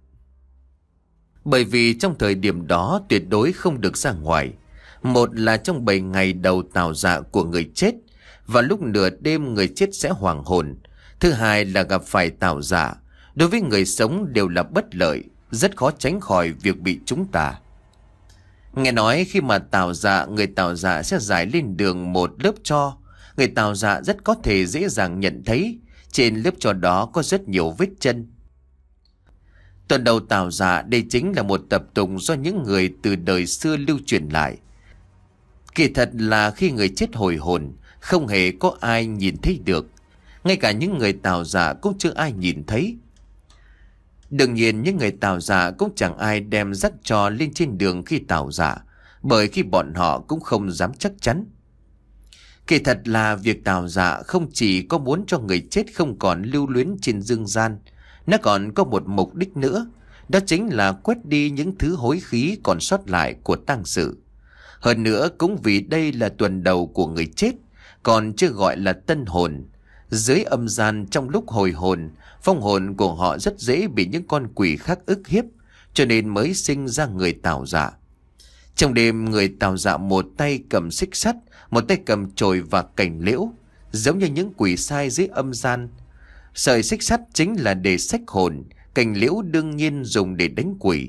bởi vì trong thời điểm đó tuyệt đối không được ra ngoài. Một là trong bảy ngày đầu tảo dạ của người chết, và lúc nửa đêm người chết sẽ hoảng hồn. Thứ hai là gặp phải tảo dạ, đối với người sống đều là bất lợi, rất khó tránh khỏi việc bị trúng tà. Nghe nói khi mà tảo dạ, người tảo dạ sẽ rải lên đường một lớp tro. Người tảo dạ rất có thể dễ dàng nhận thấy trên lớp tro đó có rất nhiều vết chân. Tuần đầu tảo dạ, đây chính là một tập tục do những người từ đời xưa lưu truyền lại. Kỳ thật là khi người chết hồi hồn, không hề có ai nhìn thấy được. Ngay cả những người tảo dạ cũng chưa ai nhìn thấy. Đương nhiên những người tảo dạ cũng chẳng ai đem rắc tro lên trên đường khi tảo dạ, bởi khi bọn họ cũng không dám chắc chắn. Kỳ thật là việc tảo dạ không chỉ có muốn cho người chết không còn lưu luyến trên dương gian, nó còn có một mục đích nữa, đó chính là quét đi những thứ hối khí còn sót lại của tang sự. Hơn nữa cũng vì đây là tuần đầu của người chết, còn chưa gọi là tân hồn. Dưới âm gian trong lúc hồi hồn, phong hồn của họ rất dễ bị những con quỷ khác ức hiếp, cho nên mới sinh ra người tảo dạ. Trong đêm, người tảo dạ một tay cầm xích sắt, một tay cầm chổi và cành liễu, giống như những quỷ sai dưới âm gian. Sợi xích sắt chính là để xách hồn, cành liễu đương nhiên dùng để đánh quỷ.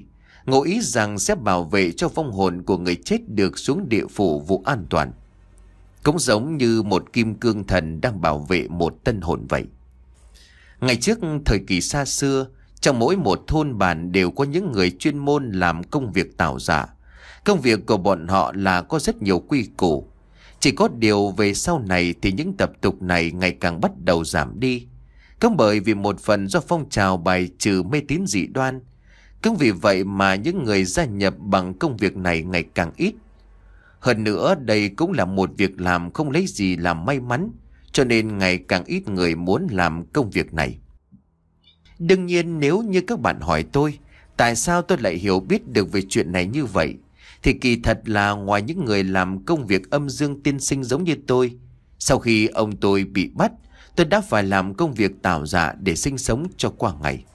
ngụ ý rằng sẽ bảo vệ cho vong hồn của người chết được xuống địa phủ vụ an toàn. Cũng giống như một kim cương thần đang bảo vệ một tân hồn vậy. Ngày trước thời kỳ xa xưa, trong mỗi một thôn bản đều có những người chuyên môn làm công việc tảo dạ. Công việc của bọn họ là có rất nhiều quy củ. Chỉ có điều về sau này thì những tập tục này ngày càng bắt đầu giảm đi. Cũng bởi vì một phần do phong trào bài trừ mê tín dị đoan. Cũng vì vậy mà những người gia nhập bằng công việc này ngày càng ít. Hơn nữa đây cũng là một việc làm không lấy gì làm may mắn, cho nên ngày càng ít người muốn làm công việc này. Đương nhiên nếu như các bạn hỏi tôi tại sao tôi lại hiểu biết được về chuyện này như vậy, thì kỳ thật là ngoài những người làm công việc âm dương tiên sinh giống như tôi, sau khi ông tôi bị bắt, tôi đã phải làm công việc tảo dạ để sinh sống cho qua ngày.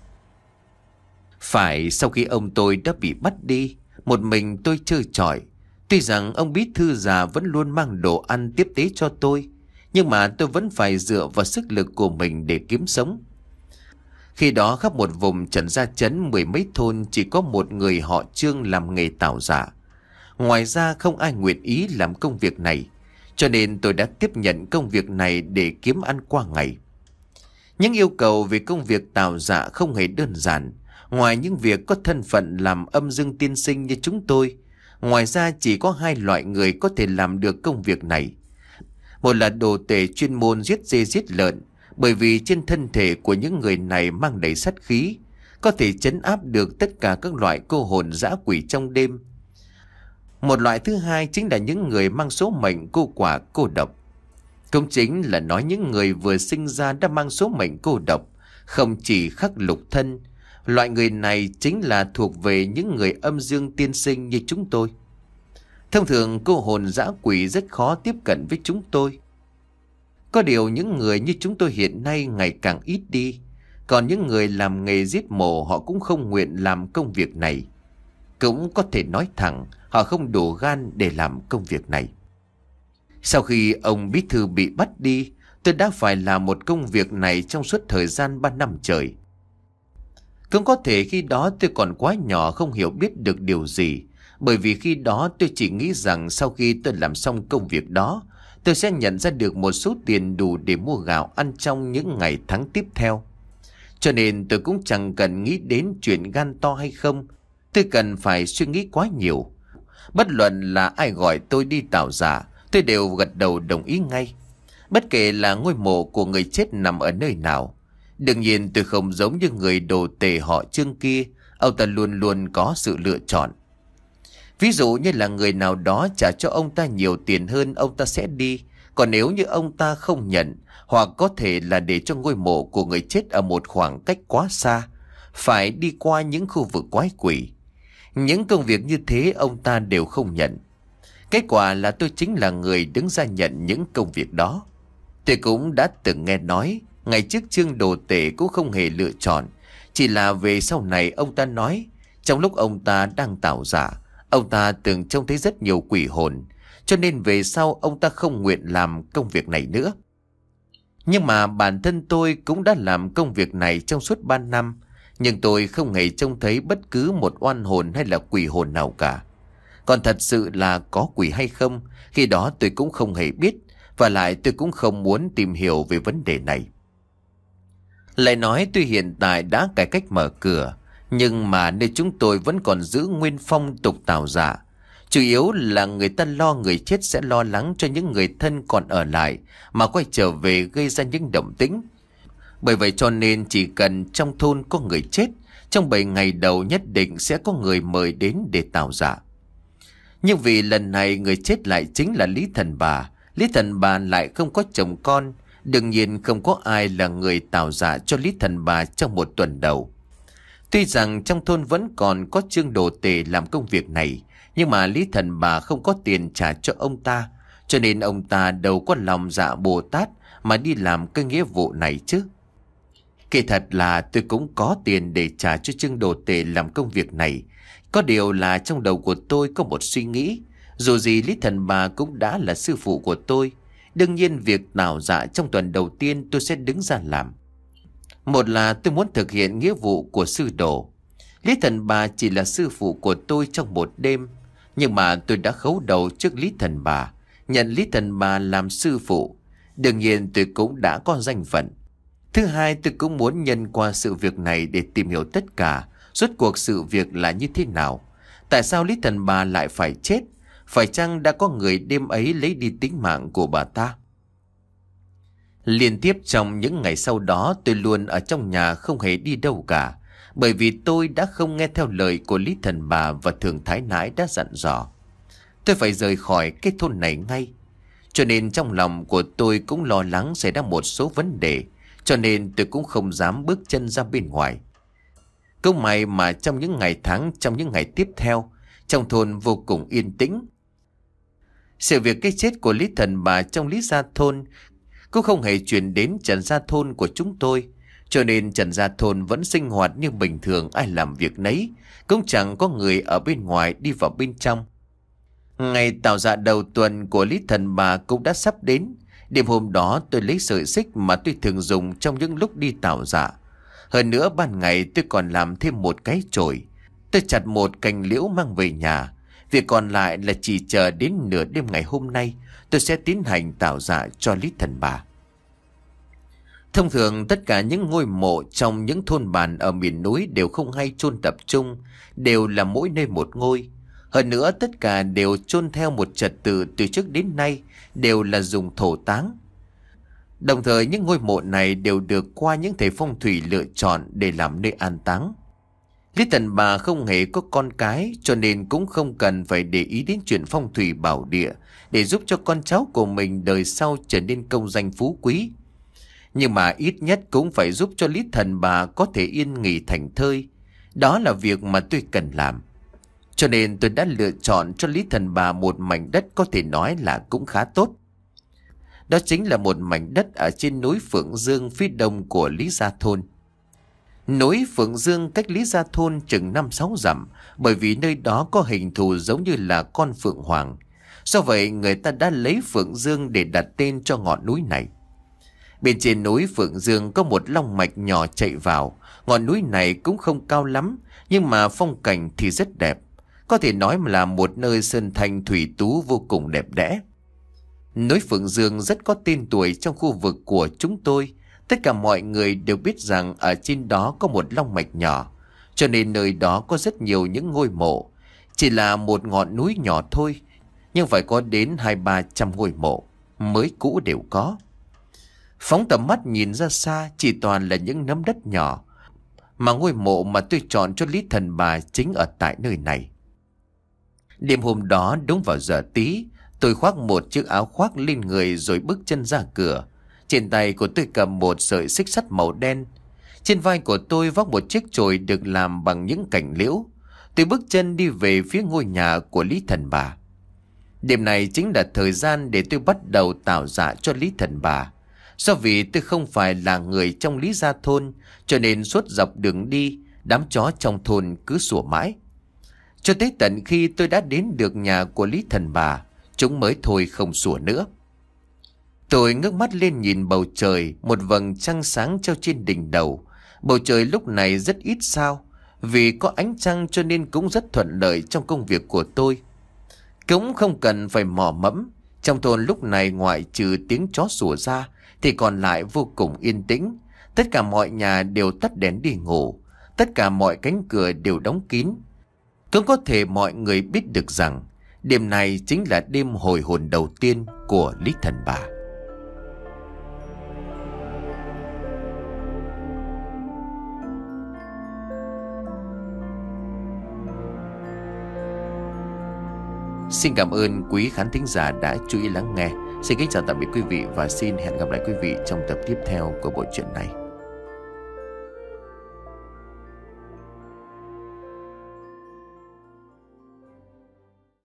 Phải sau khi ông tôi đã bị bắt đi, một mình tôi trơ trọi. Tuy rằng ông bí thư già vẫn luôn mang đồ ăn tiếp tế cho tôi, nhưng mà tôi vẫn phải dựa vào sức lực của mình để kiếm sống. Khi đó khắp một vùng Trần Gia Trấn mười mấy thôn chỉ có một người họ Trương làm nghề tảo dạ. Ngoài ra không ai nguyện ý làm công việc này, cho nên tôi đã tiếp nhận công việc này để kiếm ăn qua ngày. Những yêu cầu về công việc tảo dạ không hề đơn giản. Ngoài những việc có thân phận làm âm dương tiên sinh như chúng tôi, ngoài ra chỉ có hai loại người có thể làm được công việc này. Một là đồ tể chuyên môn giết dê giết lợn, bởi vì trên thân thể của những người này mang đầy sát khí, có thể trấn áp được tất cả các loại cô hồn dã quỷ trong đêm. Một loại thứ hai chính là những người mang số mệnh cô quả cô độc. Cũng chính là nói những người vừa sinh ra đã mang số mệnh cô độc, không chỉ khắc lục thân. Loại người này chính là thuộc về những người âm dương tiên sinh như chúng tôi. Thông thường cô hồn dã quỷ rất khó tiếp cận với chúng tôi. Có điều những người như chúng tôi hiện nay ngày càng ít đi. Còn những người làm nghề giết mổ họ cũng không nguyện làm công việc này. Cũng có thể nói thẳng họ không đủ gan để làm công việc này. Sau khi ông bí thư bị bắt đi, tôi đã phải làm một công việc này trong suốt thời gian ba năm trời. Cũng có thể khi đó tôi còn quá nhỏ không hiểu biết được điều gì, bởi vì khi đó tôi chỉ nghĩ rằng sau khi tôi làm xong công việc đó, tôi sẽ nhận ra được một số tiền đủ để mua gạo ăn trong những ngày tháng tiếp theo. Cho nên tôi cũng chẳng cần nghĩ đến chuyện gan to hay không, tôi cần phải suy nghĩ quá nhiều. Bất luận là ai gọi tôi đi tảo dạ, tôi đều gật đầu đồng ý ngay. Bất kể là ngôi mộ của người chết nằm ở nơi nào. Đương nhiên tôi không giống như người đồ tể họ Trương kia, ông ta luôn luôn có sự lựa chọn. Ví dụ như là người nào đó trả cho ông ta nhiều tiền hơn ông ta sẽ đi. Còn nếu như ông ta không nhận, hoặc có thể là để cho ngôi mộ của người chết ở một khoảng cách quá xa, phải đi qua những khu vực quái quỷ. Những công việc như thế ông ta đều không nhận. Kết quả là tôi chính là người đứng ra nhận những công việc đó. Tôi cũng đã từng nghe nói, ngày trước Trương đồ tể cũng không hề lựa chọn. Chỉ là về sau này ông ta nói, trong lúc ông ta đang tảo dạ, ông ta từng trông thấy rất nhiều quỷ hồn, cho nên về sau ông ta không nguyện làm công việc này nữa. Nhưng mà bản thân tôi cũng đã làm công việc này trong suốt ba năm, nhưng tôi không hề trông thấy bất cứ một oan hồn hay là quỷ hồn nào cả. Còn thật sự là có quỷ hay không, khi đó tôi cũng không hề biết, và lại tôi cũng không muốn tìm hiểu về vấn đề này. Lại nói tuy hiện tại đã cải cách mở cửa, nhưng mà nơi chúng tôi vẫn còn giữ nguyên phong tục tảo dạ. Chủ yếu là người ta lo người chết sẽ lo lắng cho những người thân còn ở lại mà quay trở về gây ra những động tĩnh. Bởi vậy cho nên chỉ cần trong thôn có người chết, trong bảy ngày đầu nhất định sẽ có người mời đến để tảo dạ. Nhưng vì lần này người chết lại chính là Lý Thần Bà, Lý Thần Bà lại không có chồng con, đương nhiên không có ai là người tảo dạ cho Lý Thần Bà trong một tuần đầu. Tuy rằng trong thôn vẫn còn có Trương đồ tể làm công việc này, nhưng mà Lý Thần Bà không có tiền trả cho ông ta, cho nên ông ta đâu có lòng dạ Bồ Tát mà đi làm cái nghĩa vụ này chứ. Kỳ thật là tôi cũng có tiền để trả cho Trương đồ tể làm công việc này. Có điều là trong đầu của tôi có một suy nghĩ, dù gì Lý Thần Bà cũng đã là sư phụ của tôi. Đương nhiên việc tảo dạ trong tuần đầu tiên tôi sẽ đứng ra làm. Một là tôi muốn thực hiện nghĩa vụ của sư đồ. Lý Thần Bà chỉ là sư phụ của tôi trong một đêm, nhưng mà tôi đã khấu đầu trước Lý Thần Bà, nhận Lý Thần Bà làm sư phụ. Đương nhiên tôi cũng đã có danh phận. Thứ hai, tôi cũng muốn nhân qua sự việc này để tìm hiểu tất cả, rốt cuộc sự việc là như thế nào. Tại sao Lý Thần Bà lại phải chết? Phải chăng đã có người đêm ấy lấy đi tính mạng của bà ta? Liên tiếp trong những ngày sau đó, tôi luôn ở trong nhà không hề đi đâu cả, bởi vì tôi đã không nghe theo lời của Lý Thần Bà và Thường Thái Nãi đã dặn dò. Tôi phải rời khỏi cái thôn này ngay. Cho nên trong lòng của tôi cũng lo lắng xảy ra một số vấn đề, cho nên tôi cũng không dám bước chân ra bên ngoài. Câu may mà trong những ngày tháng, trong những ngày tiếp theo, trong thôn vô cùng yên tĩnh. Sự việc cái chết của Lý Thần Bà trong Lý Gia Thôn cũng không hề truyền đến Trần Gia Thôn của chúng tôi, cho nên Trần Gia Thôn vẫn sinh hoạt như bình thường, ai làm việc nấy, cũng chẳng có người ở bên ngoài đi vào bên trong. Ngày tảo dạ đầu tuần của Lý Thần Bà cũng đã sắp đến. Đêm hôm đó tôi lấy sợi xích mà tôi thường dùng trong những lúc đi tảo dạ. Hơn nữa ban ngày tôi còn làm thêm một cái chổi. Tôi chặt một cành liễu mang về nhà. Việc còn lại là chỉ chờ đến nửa đêm ngày hôm nay tôi sẽ tiến hành tảo dạ cho Lý Thần Bà. Thông thường tất cả những ngôi mộ trong những thôn bản ở miền núi đều không hay chôn tập trung, đều là mỗi nơi một ngôi. Hơn nữa tất cả đều chôn theo một trật tự từ trước đến nay, đều là dùng thổ táng. Đồng thời những ngôi mộ này đều được qua những thầy phong thủy lựa chọn để làm nơi an táng. Lý Thần Bà không hề có con cái, cho nên cũng không cần phải để ý đến chuyện phong thủy bảo địa để giúp cho con cháu của mình đời sau trở nên công danh phú quý. Nhưng mà ít nhất cũng phải giúp cho Lý Thần Bà có thể yên nghỉ thành thơi. Đó là việc mà tôi cần làm. Cho nên tôi đã lựa chọn cho Lý Thần Bà một mảnh đất có thể nói là cũng khá tốt. Đó chính là một mảnh đất ở trên núi Phượng Dương phía đông của Lý Gia Thôn. Núi Phượng Dương cách Lý Gia Thôn chừng năm sáu dặm, bởi vì nơi đó có hình thù giống như là con Phượng Hoàng. Do vậy người ta đã lấy Phượng Dương để đặt tên cho ngọn núi này. Bên trên núi Phượng Dương có một long mạch nhỏ chạy vào. Ngọn núi này cũng không cao lắm, nhưng mà phong cảnh thì rất đẹp. Có thể nói là một nơi sơn thanh thủy tú vô cùng đẹp đẽ. Núi Phượng Dương rất có tên tuổi trong khu vực của chúng tôi. Tất cả mọi người đều biết rằng ở trên đó có một long mạch nhỏ, cho nên nơi đó có rất nhiều những ngôi mộ. Chỉ là một ngọn núi nhỏ thôi, nhưng phải có đến hai ba trăm ngôi mộ, mới cũ đều có. Phóng tầm mắt nhìn ra xa chỉ toàn là những nấm đất nhỏ, mà ngôi mộ mà tôi chọn cho Lý Thần Bà chính ở tại nơi này. Đêm hôm đó đúng vào giờ tí, tôi khoác một chiếc áo khoác lên người rồi bước chân ra cửa. Trên tay của tôi cầm một sợi xích sắt màu đen. Trên vai của tôi vác một chiếc chổi được làm bằng những cành liễu. Tôi bước chân đi về phía ngôi nhà của Lý Thần Bà. Đêm này chính là thời gian để tôi bắt đầu tảo dạ cho Lý Thần Bà. Do vì tôi không phải là người trong Lý Gia Thôn, cho nên suốt dọc đường đi, đám chó trong thôn cứ sủa mãi. Cho tới tận khi tôi đã đến được nhà của Lý Thần Bà, chúng mới thôi không sủa nữa. Tôi ngước mắt lên nhìn bầu trời, một vầng trăng sáng treo trên đỉnh đầu. Bầu trời lúc này rất ít sao, vì có ánh trăng cho nên cũng rất thuận lợi trong công việc của tôi. Cũng không cần phải mò mẫm, trong thôn lúc này ngoại trừ tiếng chó sủa ra thì còn lại vô cùng yên tĩnh. Tất cả mọi nhà đều tắt đèn đi ngủ, tất cả mọi cánh cửa đều đóng kín. Cũng có thể mọi người biết được rằng đêm này chính là đêm hồi hồn đầu tiên của Lý Thần Bà. Xin cảm ơn quý khán thính giả đã chú ý lắng nghe. Xin kính chào tạm biệt quý vị và xin hẹn gặp lại quý vị trong tập tiếp theo của bộ truyện này.